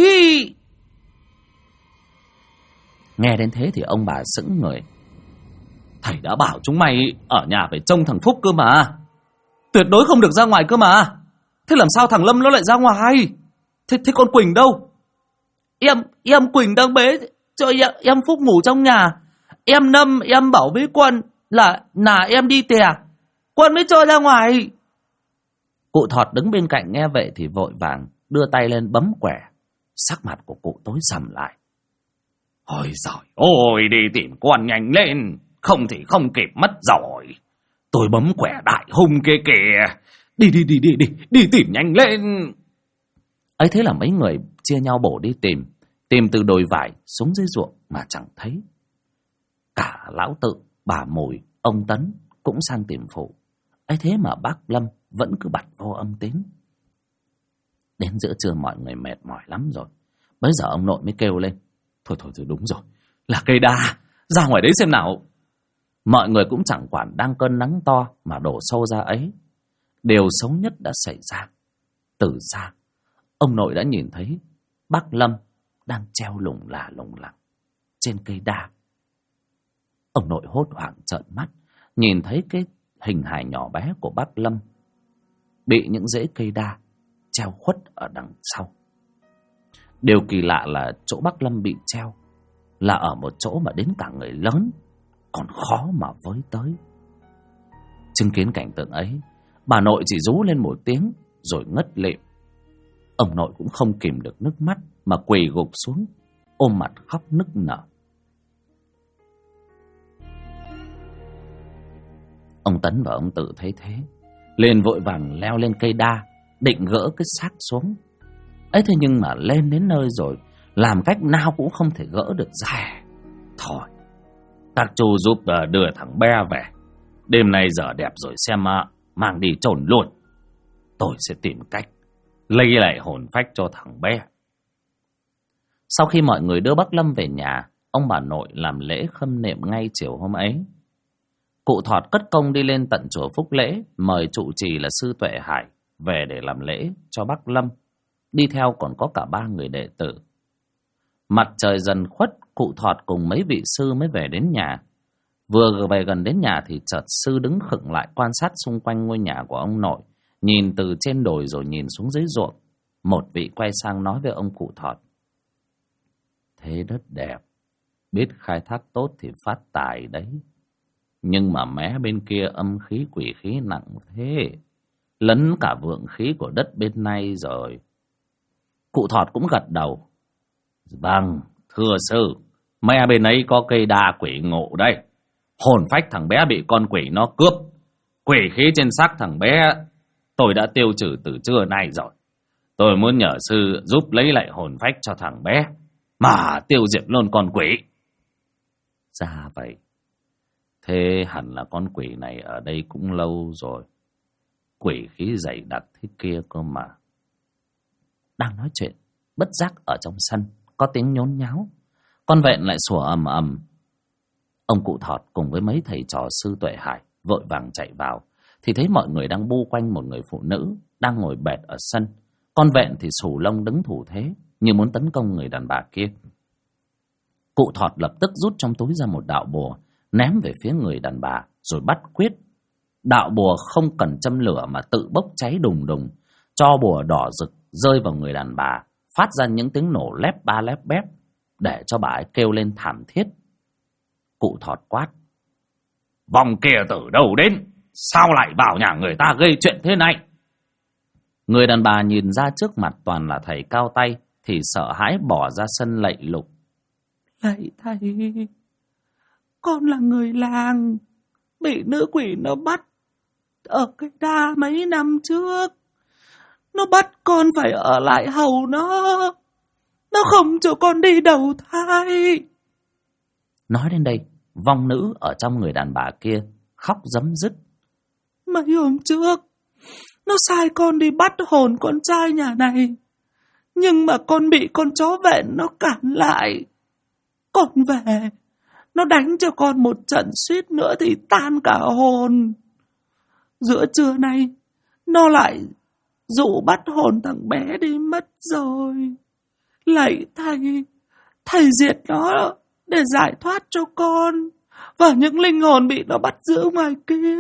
Nghe đến thế thì ông bà sững người. Thầy đã bảo chúng mày ở nhà phải trông thằng Phúc cơ mà. Tuyệt đối không được ra ngoài cơ mà. Thế làm sao thằng Lâm nó lại ra ngoài? Thế con Quỳnh đâu? Em Quỳnh đang bế cho em Phúc ngủ trong nhà. Em Nâm em bảo với con là em đi tè, con mới cho ra ngoài. Cụ Thọt đứng bên cạnh nghe vậy thì vội vàng đưa tay lên bấm quẻ. Sắc mặt của cụ tối sầm lại. Ôi giời ôi, đi tìm con nhanh lên, không thì không kịp mất rồi. Tôi bấm quẻ đại hung kia kìa. Đi tìm nhanh lên. Ấy thế là mấy người chia nhau bổ đi tìm từ đồi vải xuống dưới ruộng mà chẳng thấy. Cả lão Tự, bà Mùi, ông Tấn cũng sang tìm phụ. Ấy thế mà bác Lâm vẫn cứ bặt vô âm tín. Đến giữa trưa mọi người mệt mỏi lắm rồi. Bây giờ ông nội mới kêu lên. Thôi đúng rồi, là cây đa, ra ngoài đấy xem nào. Mọi người cũng chẳng quản đang cơn nắng to mà đổ sâu ra ấy. Điều xấu nhất đã xảy ra. Từ xa, ông nội đã nhìn thấy bác Lâm đang treo lủng lẳng trên cây đa. Ông nội hốt hoảng trợn mắt, nhìn thấy cái hình hài nhỏ bé của bác Lâm bị những rễ cây đa treo khuất ở đằng sau. Điều kỳ lạ là chỗ bác Lâm bị treo là ở một chỗ mà đến cả người lớn còn khó mà với tới. Chứng kiến cảnh tượng ấy, bà nội chỉ rú lên một tiếng rồi ngất lịm. Ông nội cũng không kìm được nước mắt mà quỳ gục xuống, ôm mặt khóc nức nở. Ông Tấn và ông Tự thấy thế, liền vội vàng leo lên cây đa, định gỡ cái xác xuống. Ấy thế nhưng mà lên đến nơi rồi, làm cách nào cũng không thể gỡ được ra. Thôi, các chú giúp đưa thằng bé về. Đêm nay giờ đẹp rồi xem mang đi chôn luôn. Tôi sẽ tìm cách lấy lại hồn phách cho thằng bé. Sau khi mọi người đưa bác Lâm về nhà, ông bà nội làm lễ khâm niệm ngay chiều hôm ấy. Cụ Thọt cất công đi lên tận chùa Phúc Lễ, mời trụ trì là sư Tuệ Hải về để làm lễ cho bác Lâm. Đi theo còn có cả 3 người đệ tử. Mặt trời dần khuất, cụ Thọt cùng mấy vị sư mới về đến nhà. Vừa về gần đến nhà thì chợt sư đứng khựng lại quan sát xung quanh ngôi nhà của ông nội, nhìn từ trên đồi rồi nhìn xuống dưới ruộng. Một vị quay sang nói với ông cụ Thọt: thế đất đẹp, biết khai thác tốt thì phát tài đấy. Nhưng mà mé bên kia âm khí quỷ khí nặng thế, lấn cả vượng khí của đất bên này rồi. Cụ Thọt cũng gật đầu: vâng, thưa sư, mé bên ấy có cây đa quỷ ngộ đây. Hồn phách thằng bé bị con quỷ nó cướp. Quỷ khí trên xác thằng bé tôi đã tiêu trừ từ trưa nay rồi. Tôi muốn nhờ sư giúp lấy lại hồn phách cho thằng bé, mà tiêu diệt luôn con quỷ. Ra vậy. Thế hẳn là con quỷ này ở đây cũng lâu rồi. Quỷ khí dày đặc thế kia cơ mà. Đang nói chuyện, bất giác ở trong sân có tiếng nhốn nháo. Con vẹn lại sủa ầm ầm. Ông cụ Thọt cùng với mấy thầy trò sư Tuệ Hải vội vàng chạy vào, thì thấy mọi người đang bu quanh một người phụ nữ đang ngồi bệt ở sân. Con vẹn thì xù lông đứng thủ thế, như muốn tấn công người đàn bà kia. Cụ Thọt lập tức rút trong túi ra một đạo bùa, ném về phía người đàn bà, rồi bắt quyết. Đạo bùa không cần châm lửa mà tự bốc cháy đùng đùng, cho bùa đỏ rực rơi vào người đàn bà, phát ra những tiếng nổ lép ba lép bép, để cho bà ấy kêu lên thảm thiết. Cụ Thọt quát: vong kia từ đâu đến? Sao lại vào nhà người ta gây chuyện thế này? Người đàn bà nhìn ra trước mặt toàn là thầy cao tay thì sợ hãi bỏ ra sân lạy lục: lạy thầy, con là người làng, bị nữ quỷ nó bắt ở cái đa mấy năm trước. Nó bắt con phải ở lại hầu nó không cho con đi đầu thai. Nói đến đây, vong nữ ở trong người đàn bà kia khóc rấm rứt: mấy hôm trước nó sai con đi bắt hồn con trai nhà này, nhưng mà con bị con chó vẹn nó cản lại. Con về, nó đánh cho con một trận suýt nữa thì tan cả hồn. Giữa trưa nay nó lại dụ bắt hồn thằng bé đi mất rồi. Lạy thầy diệt nó để giải thoát cho con và những linh hồn bị nó bắt giữ ngoài kia.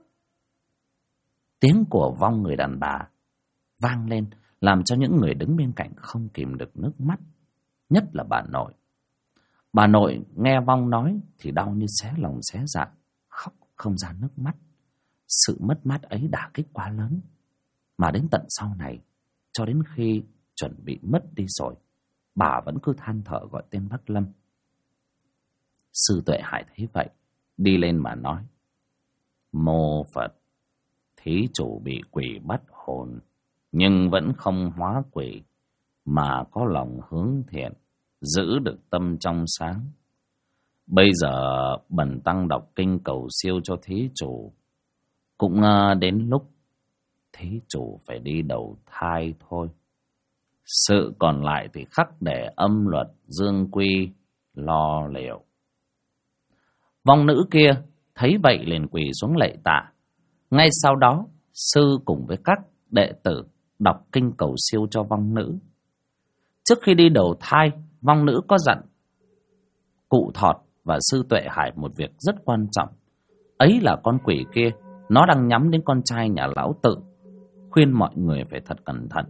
Tiếng của vong người đàn bà vang lên, làm cho những người đứng bên cạnh không kìm được nước mắt, nhất là bà nội. Bà nội nghe vong nói thì đau như xé lòng xé dạ, khóc không ra nước mắt. Sự mất mát ấy đả kích quá lớn, mà đến tận sau này, cho đến khi chuẩn bị mất đi rồi, bà vẫn cứ than thở gọi tên bác Lâm. Sư Tuệ Hải thấy vậy, đi lên mà nói: mô Phật, thí chủ bị quỷ bắt hồn, nhưng vẫn không hóa quỷ, mà có lòng hướng thiện, giữ được tâm trong sáng. Bây giờ bần tăng đọc kinh cầu siêu cho thí chủ, cũng đến lúc thí chủ phải đi đầu thai thôi. Sự còn lại thì khắc để âm luật dương quy lo liệu. Vong nữ kia thấy vậy liền quỳ xuống lạy tạ. Ngay sau đó, sư cùng với các đệ tử đọc kinh cầu siêu cho vong nữ. Trước khi đi đầu thai, vong nữ có dặn cụ Thọt và sư Tuệ Hải một việc rất quan trọng. Ấy là con quỷ kia nó đang nhắm đến con trai nhà lão tự, khuyên mọi người phải thật cẩn thận.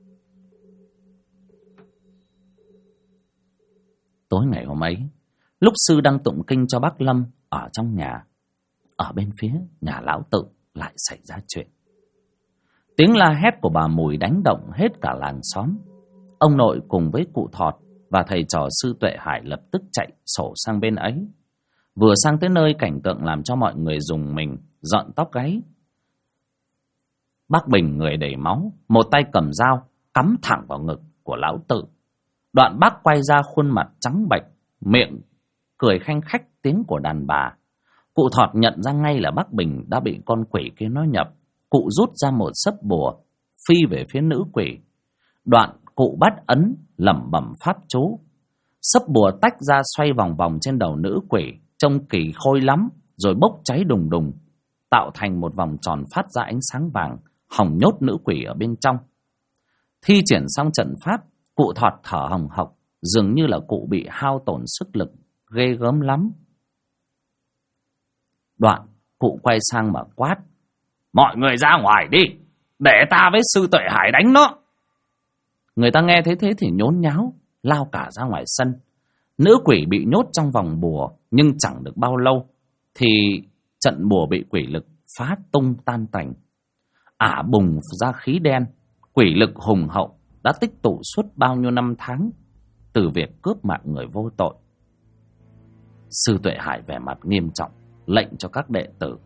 Tối ngày hôm ấy, lúc sư đang tụng kinh cho bác Lâm ở trong nhà, ở bên phía nhà lão tự lại xảy ra chuyện. Tiếng la hét của bà Mùi đánh động hết cả làng xóm. Ông nội cùng với cụ Thọt và thầy trò sư Tuệ Hải lập tức chạy sổ sang bên ấy. Vừa sang tới nơi, cảnh tượng làm cho mọi người rùng mình, rợn tóc gáy. Bác Bình người đầy máu, một tay cầm dao cắm thẳng vào ngực của lão tự. Đoạn bác quay ra khuôn mặt trắng bệch, miệng cười khanh khách tiếng của đàn bà. Cụ Thọt nhận ra ngay là bác Bình đã bị con quỷ kia nó nhập. Cụ rút ra một sấp bùa phi về phía nữ quỷ. Đoạn cụ bắt ấn lẩm bẩm pháp chú. Sấp bùa tách ra xoay vòng vòng trên đầu nữ quỷ, trông kỳ khôi lắm, rồi bốc cháy đùng đùng, tạo thành một vòng tròn phát ra ánh sáng vàng, hòng nhốt nữ quỷ ở bên trong. Thi triển xong trận pháp, cụ Thọt thở hồng hộc, dường như là cụ bị hao tổn sức lực ghê gớm lắm. Đoạn cụ quay sang mà quát: mọi người ra ngoài đi, để ta với sư Tuệ Hải đánh nó. Người ta nghe thấy thế thì nhốn nháo, lao cả ra ngoài sân. Nữ quỷ bị nhốt trong vòng bùa, nhưng chẳng được bao lâu thì trận bùa bị quỷ lực phá tung tan tành. Ả bùng ra khí đen, quỷ lực hùng hậu đã tích tụ suốt bao nhiêu năm tháng từ việc cướp mạng người vô tội. Sư Tuệ Hải vẻ mặt nghiêm trọng, lệnh cho các đệ tử: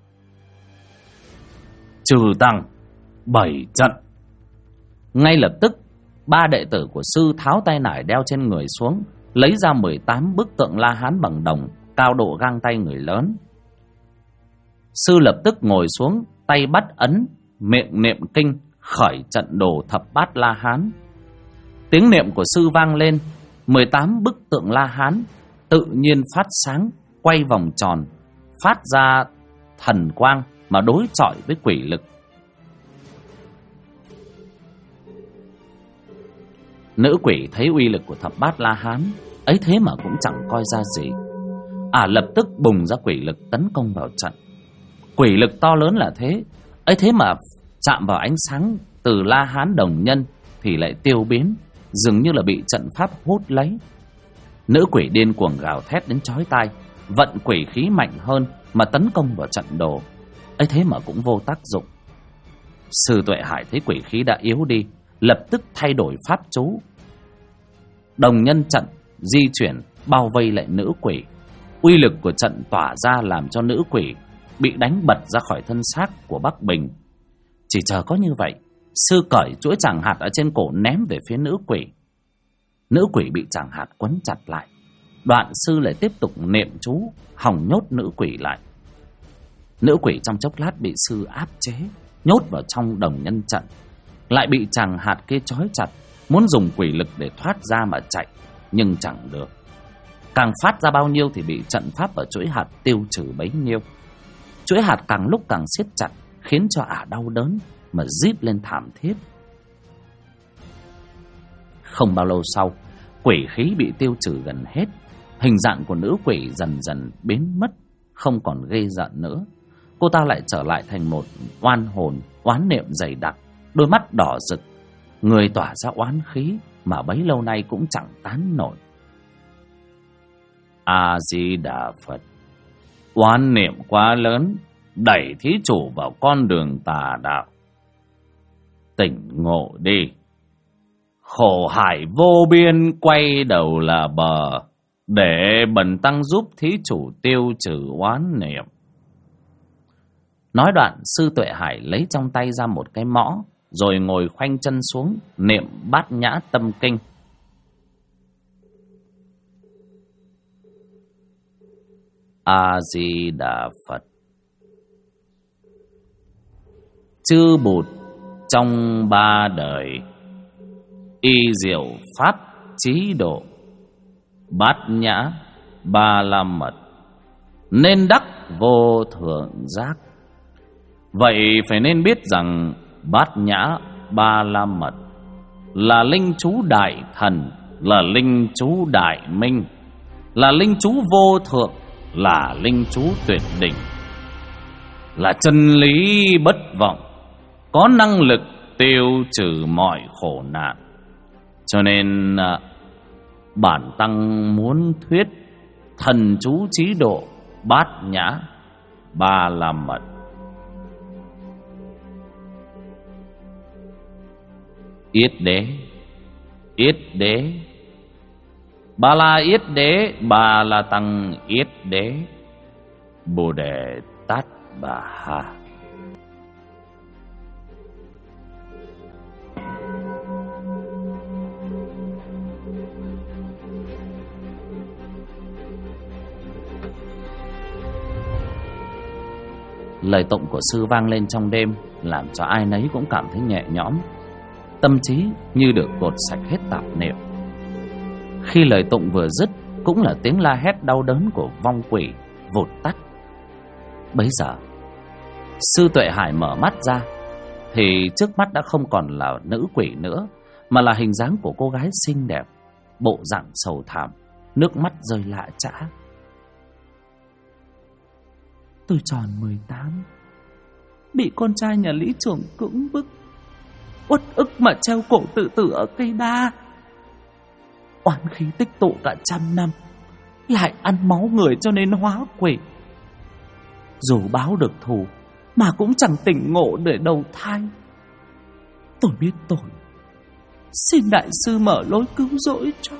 trừ tăng 7 trận. Ngay lập tức 3 đệ tử của sư tháo tay nải đeo trên người xuống, lấy ra 18 bức tượng La Hán bằng đồng, cao độ gang tay người lớn. Sư lập tức ngồi xuống, tay bắt ấn, miệng niệm kinh, khởi trận đồ thập bát La Hán. Tiếng niệm của sư vang lên, 18 bức tượng La Hán tự nhiên phát sáng, quay vòng tròn, phát ra thần quang mà đối chọi với quỷ lực. Nữ quỷ thấy uy lực của thập bát La Hán, ấy thế mà cũng chẳng coi ra gì. Ả lập tức bùng ra quỷ lực tấn công vào trận. Quỷ lực to lớn là thế, ấy thế mà chạm vào ánh sáng từ La Hán đồng nhân thì lại tiêu biến, dường như là bị trận pháp hút lấy. Nữ quỷ điên cuồng gào thét đến chói tai, vận quỷ khí mạnh hơn mà tấn công vào trận đồ, ấy thế mà cũng vô tác dụng. Sư Tuệ Hải thấy quỷ khí đã yếu đi, lập tức thay đổi pháp chú. Đồng nhân trận di chuyển bao vây lại nữ quỷ. Uy lực của trận tỏa ra làm cho nữ quỷ bị đánh bật ra khỏi thân xác của Bắc Bình. Chỉ chờ có như vậy, sư cởi chuỗi tràng hạt ở trên cổ ném về phía nữ quỷ. Nữ quỷ bị tràng hạt quấn chặt lại. Đoạn sư lại tiếp tục niệm chú hòng nhốt nữ quỷ lại. Nữ quỷ trong chốc lát bị sư áp chế, nhốt vào trong đồng nhân trận, lại bị tràng hạt kia trói chặt, muốn dùng quỷ lực để thoát ra mà chạy, nhưng chẳng được. Càng phát ra bao nhiêu thì bị trận pháp ở chuỗi hạt tiêu trừ bấy nhiêu. Chuỗi hạt càng lúc càng siết chặt, khiến cho Ả đau đớn mà rít lên thảm thiết. Không bao lâu sau, quỷ khí bị tiêu trừ gần hết. Hình dạng của nữ quỷ dần dần biến mất, không còn ghê giận nữa. Cô ta lại trở lại thành một oan hồn oán niệm dày đặc, đôi mắt đỏ rực, người tỏa ra oán khí mà bấy lâu nay cũng chẳng tán nổi. A Di Đà Phật. Oán niệm quá lớn, đẩy thí chủ vào con đường tà đạo. Tỉnh ngộ đi, khổ hải vô biên quay đầu là bờ, để bần tăng giúp thí chủ tiêu trừ oán niệm. Nói đoạn, sư Tuệ Hải lấy trong tay ra một cái mõ, rồi ngồi khoanh chân xuống niệm Bát Nhã Tâm Kinh. A Di Đà Phật. Chư Bụt trong ba đời, y diệu pháp chí độ, Bát Nhã Ba La Mật, nên đắc vô thượng giác. Vậy phải nên biết rằng Bát Nhã Ba La Mật là linh chú đại thần, là linh chú đại minh, là linh chú vô thượng, là linh chú tuyệt đỉnh, là chân lý bất vọng, có năng lực tiêu trừ mọi khổ nạn. Cho nên bản tăng muốn thuyết thần chú chí độ Bát Nhã Ba La Mật. Yết đế, yết đế, ba la yết đế, ba la tăng yết đế, Bồ Đề Tát Bà Ha. Lời tụng của sư vang lên trong đêm, làm cho ai nấy cũng cảm thấy nhẹ nhõm, tâm trí như được gột sạch hết tạp niệm. Khi lời tụng vừa dứt, cũng là tiếng la hét đau đớn của vong quỷ vụt tắt. Bấy giờ sư Tuệ Hải mở mắt ra, thì trước mắt đã không còn là nữ quỷ nữa, mà là hình dáng của cô gái xinh đẹp, bộ dạng sầu thảm, nước mắt rơi lã chã. Tôi tròn 18, bị con trai nhà lý trưởng cưỡng bức, uất ức mà treo cổ tự tử ở cây đa. Oán khí tích tụ cả 100 năm, lại ăn máu người cho nên hóa quỷ. Dù báo được thù mà cũng chẳng tỉnh ngộ để đầu thai. Tôi biết tội, xin đại sư mở lối cứu rỗi cho.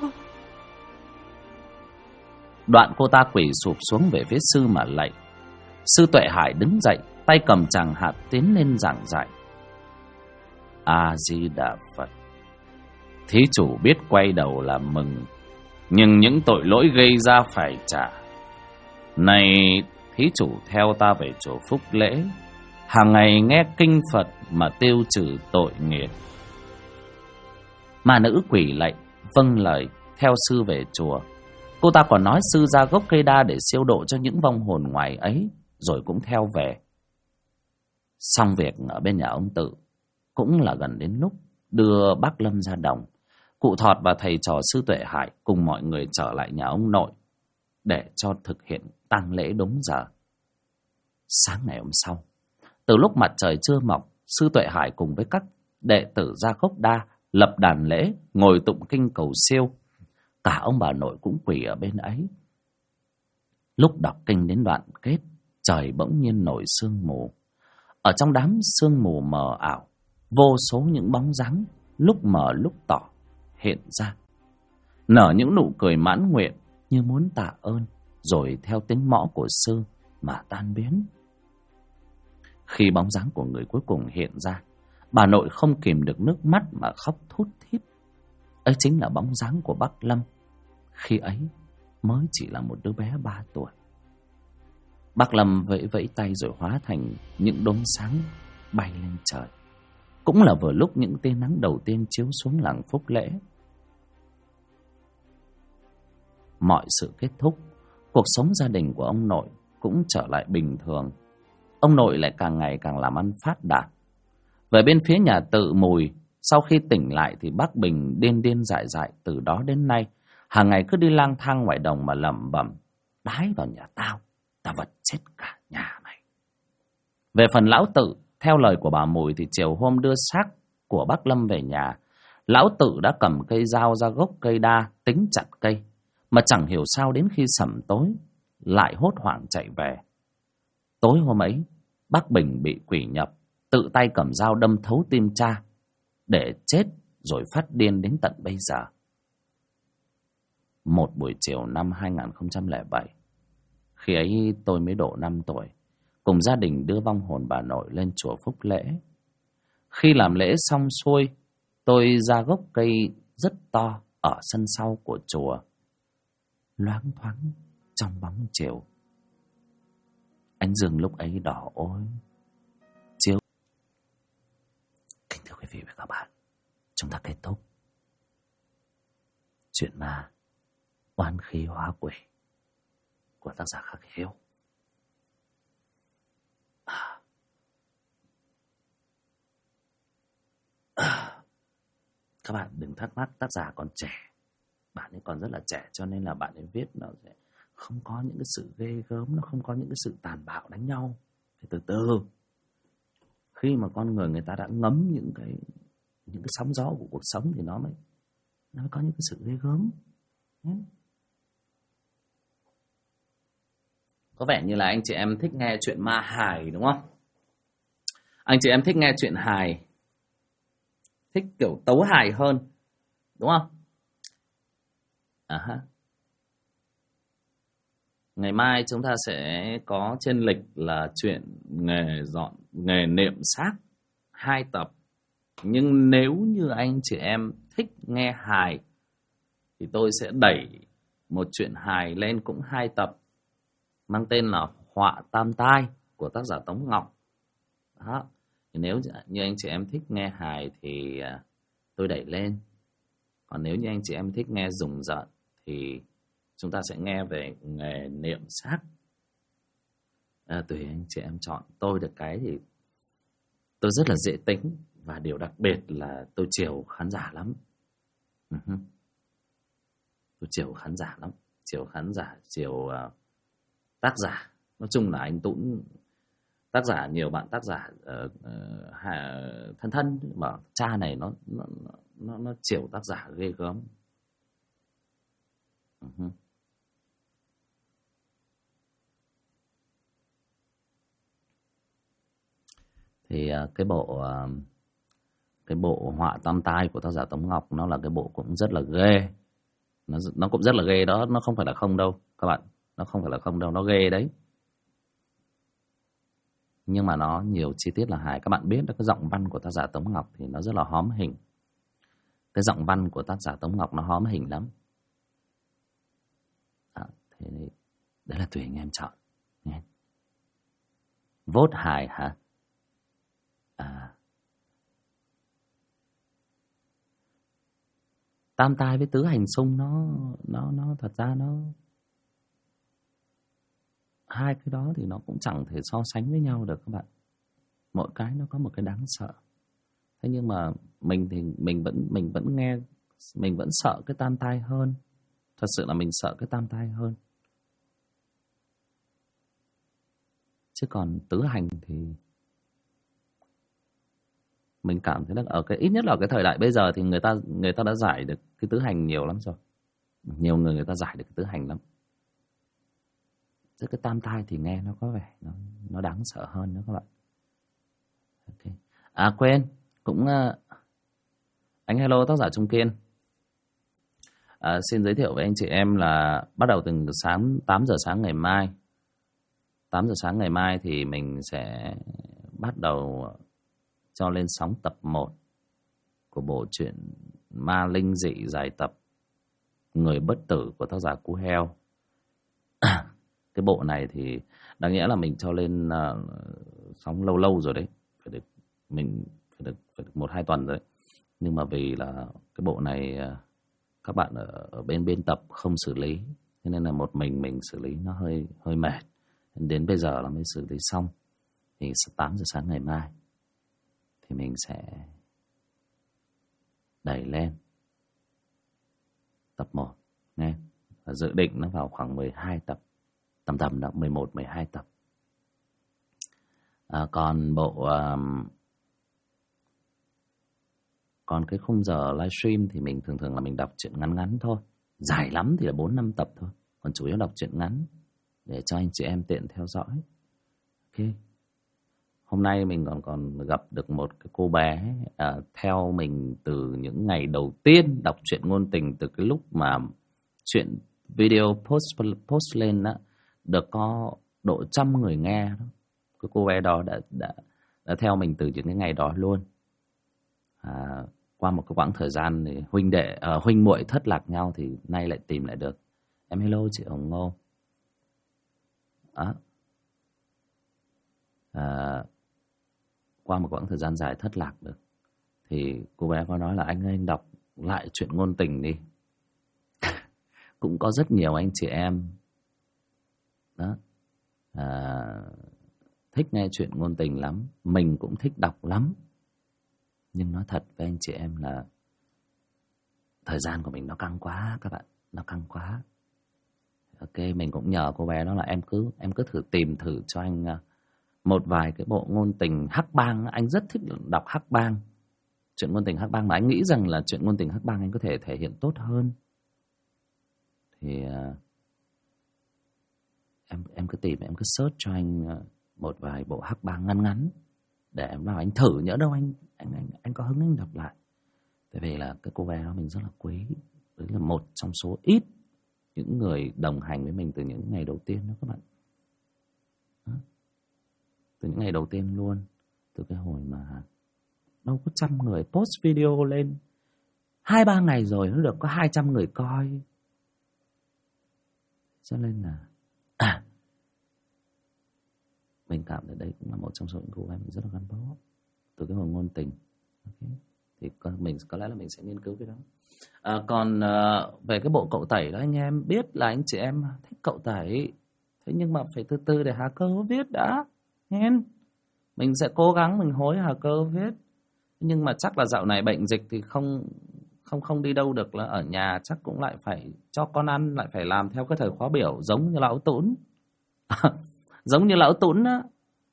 Đoạn cô ta quỳ sụp xuống về phía sư mà lạy. Sư Tuệ Hải đứng dậy, tay cầm tràng hạt tiến lên giảng dạy. A Di Đà Phật. Thí chủ biết quay đầu là mừng, nhưng những tội lỗi gây ra phải trả. Này thí chủ theo ta về chùa Phúc Lễ, hàng ngày nghe kinh Phật mà tiêu trừ tội nghiệp. Mà nữ quỷ lạy vâng lời theo sư về chùa. Cô ta còn nói sư ra gốc cây đa để siêu độ cho những vong hồn ngoài ấy, rồi cũng theo về. Xong việc ở bên nhà ông Tự, cũng là gần đến lúc đưa bác Lâm ra đồng. Cụ Thọt và thầy trò sư Tuệ Hải cùng mọi người trở lại nhà ông nội để cho thực hiện tang lễ đúng giờ. Sáng ngày hôm sau, từ lúc mặt trời chưa mọc, sư Tuệ Hải cùng với các đệ tử ra gốc đa lập đàn lễ, ngồi tụng kinh cầu siêu. Cả ông bà nội cũng quỳ ở bên ấy. Lúc đọc kinh đến đoạn kết, trời bỗng nhiên nổi sương mù. Ở trong đám sương mù mờ ảo, vô số những bóng dáng lúc mờ lúc tỏ hiện ra, nở những nụ cười mãn nguyện như muốn tạ ơn, rồi theo tiếng mõ của sư mà tan biến. Khi bóng dáng của người cuối cùng hiện ra, bà nội không kìm được nước mắt mà khóc thút thít. Ấy chính là bóng dáng của bác Lâm, khi ấy mới chỉ là một đứa bé 3 tuổi. Bác Lâm vẫy vẫy tay rồi hóa thành những đốm sáng bay lên trời. Cũng là vừa lúc những tia nắng đầu tiên chiếu xuống làng Phúc Lễ. Mọi sự kết thúc, cuộc sống gia đình của ông nội cũng trở lại bình thường. Ông nội lại càng ngày càng làm ăn phát đạt. Về bên phía nhà Tự Mùi, sau khi tỉnh lại thì bác Bình điên điên dại dại từ đó đến nay, hàng ngày cứ đi lang thang ngoài đồng mà lẩm bẩm: đái vào nhà tao, tao vật chết cả nhà mày. Về phần lão Tự, theo lời của bà Mùi thì chiều hôm đưa xác của bác Lâm về nhà, lão Tự đã cầm cây dao ra gốc cây đa tính chặt cây, mà chẳng hiểu sao đến khi sẩm tối lại hốt hoảng chạy về. Tối hôm ấy, bác Bình bị quỷ nhập, tự tay cầm dao đâm thấu tim cha để chết rồi phát điên đến tận bây giờ. Một buổi chiều năm 2007, khi ấy tôi mới độ 5 tuổi, cùng gia đình đưa vong hồn bà nội lên chùa Phúc Lễ. Khi làm lễ xong xuôi, tôi ra gốc cây rất to ở sân sau của chùa. Loáng thoáng trong bóng chiều, ánh dương lúc ấy đỏ ối chiếu. Kính thưa quý vị và các bạn, chúng ta kết thúc chuyện ma oán khí hóa quỷ của tác giả Khắc Hiếu. Các bạn đừng thắc mắc, tác giả còn trẻ, bạn ấy còn rất là trẻ, cho nên là bạn ấy viết nó sẽ không có những cái sự ghê gớm, nó không có những cái sự tàn bạo đánh nhau. Thì từ từ, khi mà con người ta đã ngấm những cái sóng gió của cuộc sống thì nó mới có những cái sự ghê gớm. Có vẻ như là anh chị em thích nghe chuyện ma hài đúng không? Anh chị em thích nghe chuyện hài, thích kiểu tấu hài hơn đúng không? Ngày mai chúng ta sẽ có trên lịch là chuyện nghề niệm xác 2 tập. Nhưng nếu như anh chị em thích nghe hài thì tôi sẽ đẩy một chuyện hài lên cũng 2 tập, mang tên là Họa Tam Tai của tác giả Tống Ngọc. Đó. Nếu như anh chị em thích nghe hài thì tôi đẩy lên. Còn nếu như anh chị em thích nghe rùng rợn thì chúng ta sẽ nghe về nghề niệm xác. Tùy anh chị em chọn. Tôi được cái thì tôi rất là dễ tính, và điều đặc biệt là tôi chiều khán giả lắm. Tôi chiều khán giả lắm, chiều khán giả, chiều tác giả. Nói chung là anh Tũng tác giả, nhiều bạn tác giả thân thân mà cha này nó chiều tác giả ghê gớm. Thì cái bộ Họa Tam Tai của tác giả Tống Ngọc nó là cái bộ cũng rất là ghê. Nó cũng rất là ghê đó, nó không phải là không đâu các bạn, nó không phải là không đâu, nó ghê đấy. Nhưng mà nó nhiều chi tiết là hài. Các bạn biết là cái giọng văn của tác giả Tống Ngọc thì nó rất là hóm hình. Cái giọng văn của tác giả Tống Ngọc nó hóm hình lắm. Thế đấy là tùy anh em chọn. Vốt hài hả? Tam Tai với Tứ Hành Xung nó thật ra nó hai cái đó thì nó cũng chẳng thể so sánh với nhau được các bạn. Mỗi cái nó có một cái đáng sợ. Thế nhưng mà mình thì mình vẫn nghe, mình vẫn sợ cái Tam Tai hơn. Thật sự là mình sợ cái Tam Tai hơn. Chứ còn Tứ Hành thì mình cảm thấy là ở cái ít nhất là ở cái thời đại bây giờ thì người ta đã giải được cái Tứ Hành nhiều lắm rồi. Nhiều người ta giải được cái Tứ Hành lắm. Chứ cái Tam Tai thì nghe nó có vẻ nó đáng sợ hơn nữa các bạn. Okay. Quên cũng anh hello tác giả Trung Kiên. Xin giới thiệu với anh chị em là bắt đầu từ sáng 8 giờ sáng ngày mai. 8 giờ sáng ngày mai thì mình sẽ bắt đầu cho lên sóng tập 1 của bộ truyện ma linh dị dài tập Người Bất Tử của tác giả Cú Heo. Cái bộ này thì đáng nghĩa là mình cho lên sóng lâu rồi đấy, phải được 1-2 tuần rồi đấy. Nhưng mà vì là cái bộ này các bạn ở bên biên tập không xử lý, cho nên là một mình xử lý nó hơi mệt. Đến bây giờ là mới xử lý xong. Thì 8 giờ sáng ngày mai thì mình sẽ đẩy lên tập 1 nghe. Và dự định nó vào khoảng 12 tập, tầm đó 11-12 tập. Còn còn cái khung giờ livestream thì mình thường là mình đọc truyện ngắn thôi. Dài lắm thì là 4-5 tập thôi. Còn chủ yếu đọc truyện ngắn để cho anh chị em tiện theo dõi. Ok. Hôm nay mình còn gặp được một cái cô bé theo mình từ những ngày đầu tiên đọc truyện ngôn tình, từ cái lúc mà chuyện video post lên đó, được có độ 100 người nghe đó. Cái cô bé đó đã theo mình từ những cái ngày đó luôn. Qua một cái quãng thời gian thì huynh muội thất lạc nhau thì nay lại tìm lại được. Em hello chị Hồng Ngô. Qua một quãng thời gian dài thất lạc được thì cô bé có nói là anh đọc lại truyện ngôn tình đi. Cũng có rất nhiều anh chị em đó thích nghe truyện ngôn tình lắm. Mình cũng thích đọc lắm. Nhưng nói thật với anh chị em là thời gian của mình nó căng quá các bạn. Nó căng quá. Ok, mình cũng nhờ cô bé đó là em cứ tìm thử cho anh một vài cái bộ ngôn tình hắc bang. Anh rất thích đọc hắc bang, chuyện ngôn tình hắc bang, mà anh nghĩ rằng là chuyện ngôn tình hắc bang anh có thể thể hiện tốt hơn. Thì em cứ tìm, em cứ search cho anh một vài bộ hắc bang ngắn để em vào anh thử, nhỡ đâu anh có hứng anh đọc lại. Tại vì là cái cô bé đó mình rất là quý. Đấy là một trong số ít những người đồng hành với mình từ những ngày đầu tiên đó các bạn. Đó. Từ những ngày đầu tiên luôn. Từ cái hồi mà đâu có 100 người post video lên 2-3 ngày rồi nó được có 200 người coi. Cho nên là mình cảm thấy đấy cũng là một trong số những cô gái mình rất là gắn bó từ cái hồi ngôn tình. Okay. Thì mình có lẽ là mình sẽ nghiên cứu cái đó. Còn về cái bộ Cậu Tẩy đó, anh em biết là anh chị em thích Cậu Tẩy, thế nhưng mà phải từ từ để Hà Cơ viết đã. Nên mình sẽ cố gắng mình hối Hà Cơ viết. Nhưng mà chắc là dạo này bệnh dịch thì không đi đâu được, là ở nhà chắc cũng lại phải cho con ăn, lại phải làm theo cái thời khóa biểu giống như là Ấu Tún. giống như lão Tún á.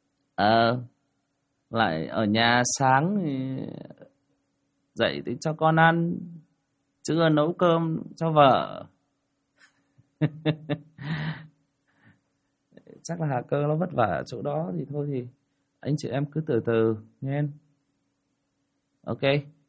Lại ở nhà sáng thì dậy thì cho con ăn, trưa nấu cơm cho vợ. Chắc là Hà Cơ nó vất vả ở chỗ đó thì thôi thì anh chị em cứ từ từ nghe. Ok.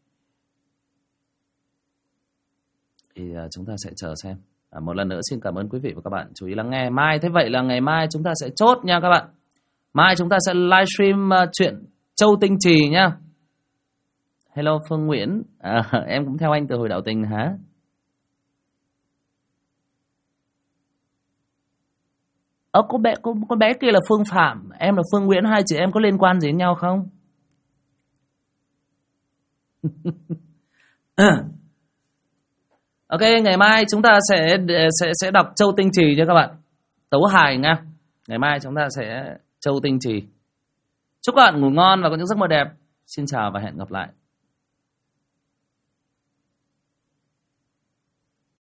Thì chúng ta sẽ chờ xem. Một lần nữa xin cảm ơn quý vị và các bạn chú ý lắng nghe. Mai thế vậy là ngày mai chúng ta sẽ chốt nha các bạn. Mai chúng ta sẽ livestream chuyện Châu Tinh Trì nhá. Hello Phương Nguyễn. Em cũng theo anh từ hồi đạo tình hả? Con bé kia là Phương Phạm, em là Phương Nguyễn, hai chị em có liên quan gì đến nhau không? Ok, ngày mai chúng ta sẽ đọc Châu Tinh Trì cho các bạn. Tấu hài nha. Ngày mai chúng ta sẽ Châu Tinh Trì. Chúc các bạn ngủ ngon và có những giấc mơ đẹp. Xin chào và hẹn gặp lại.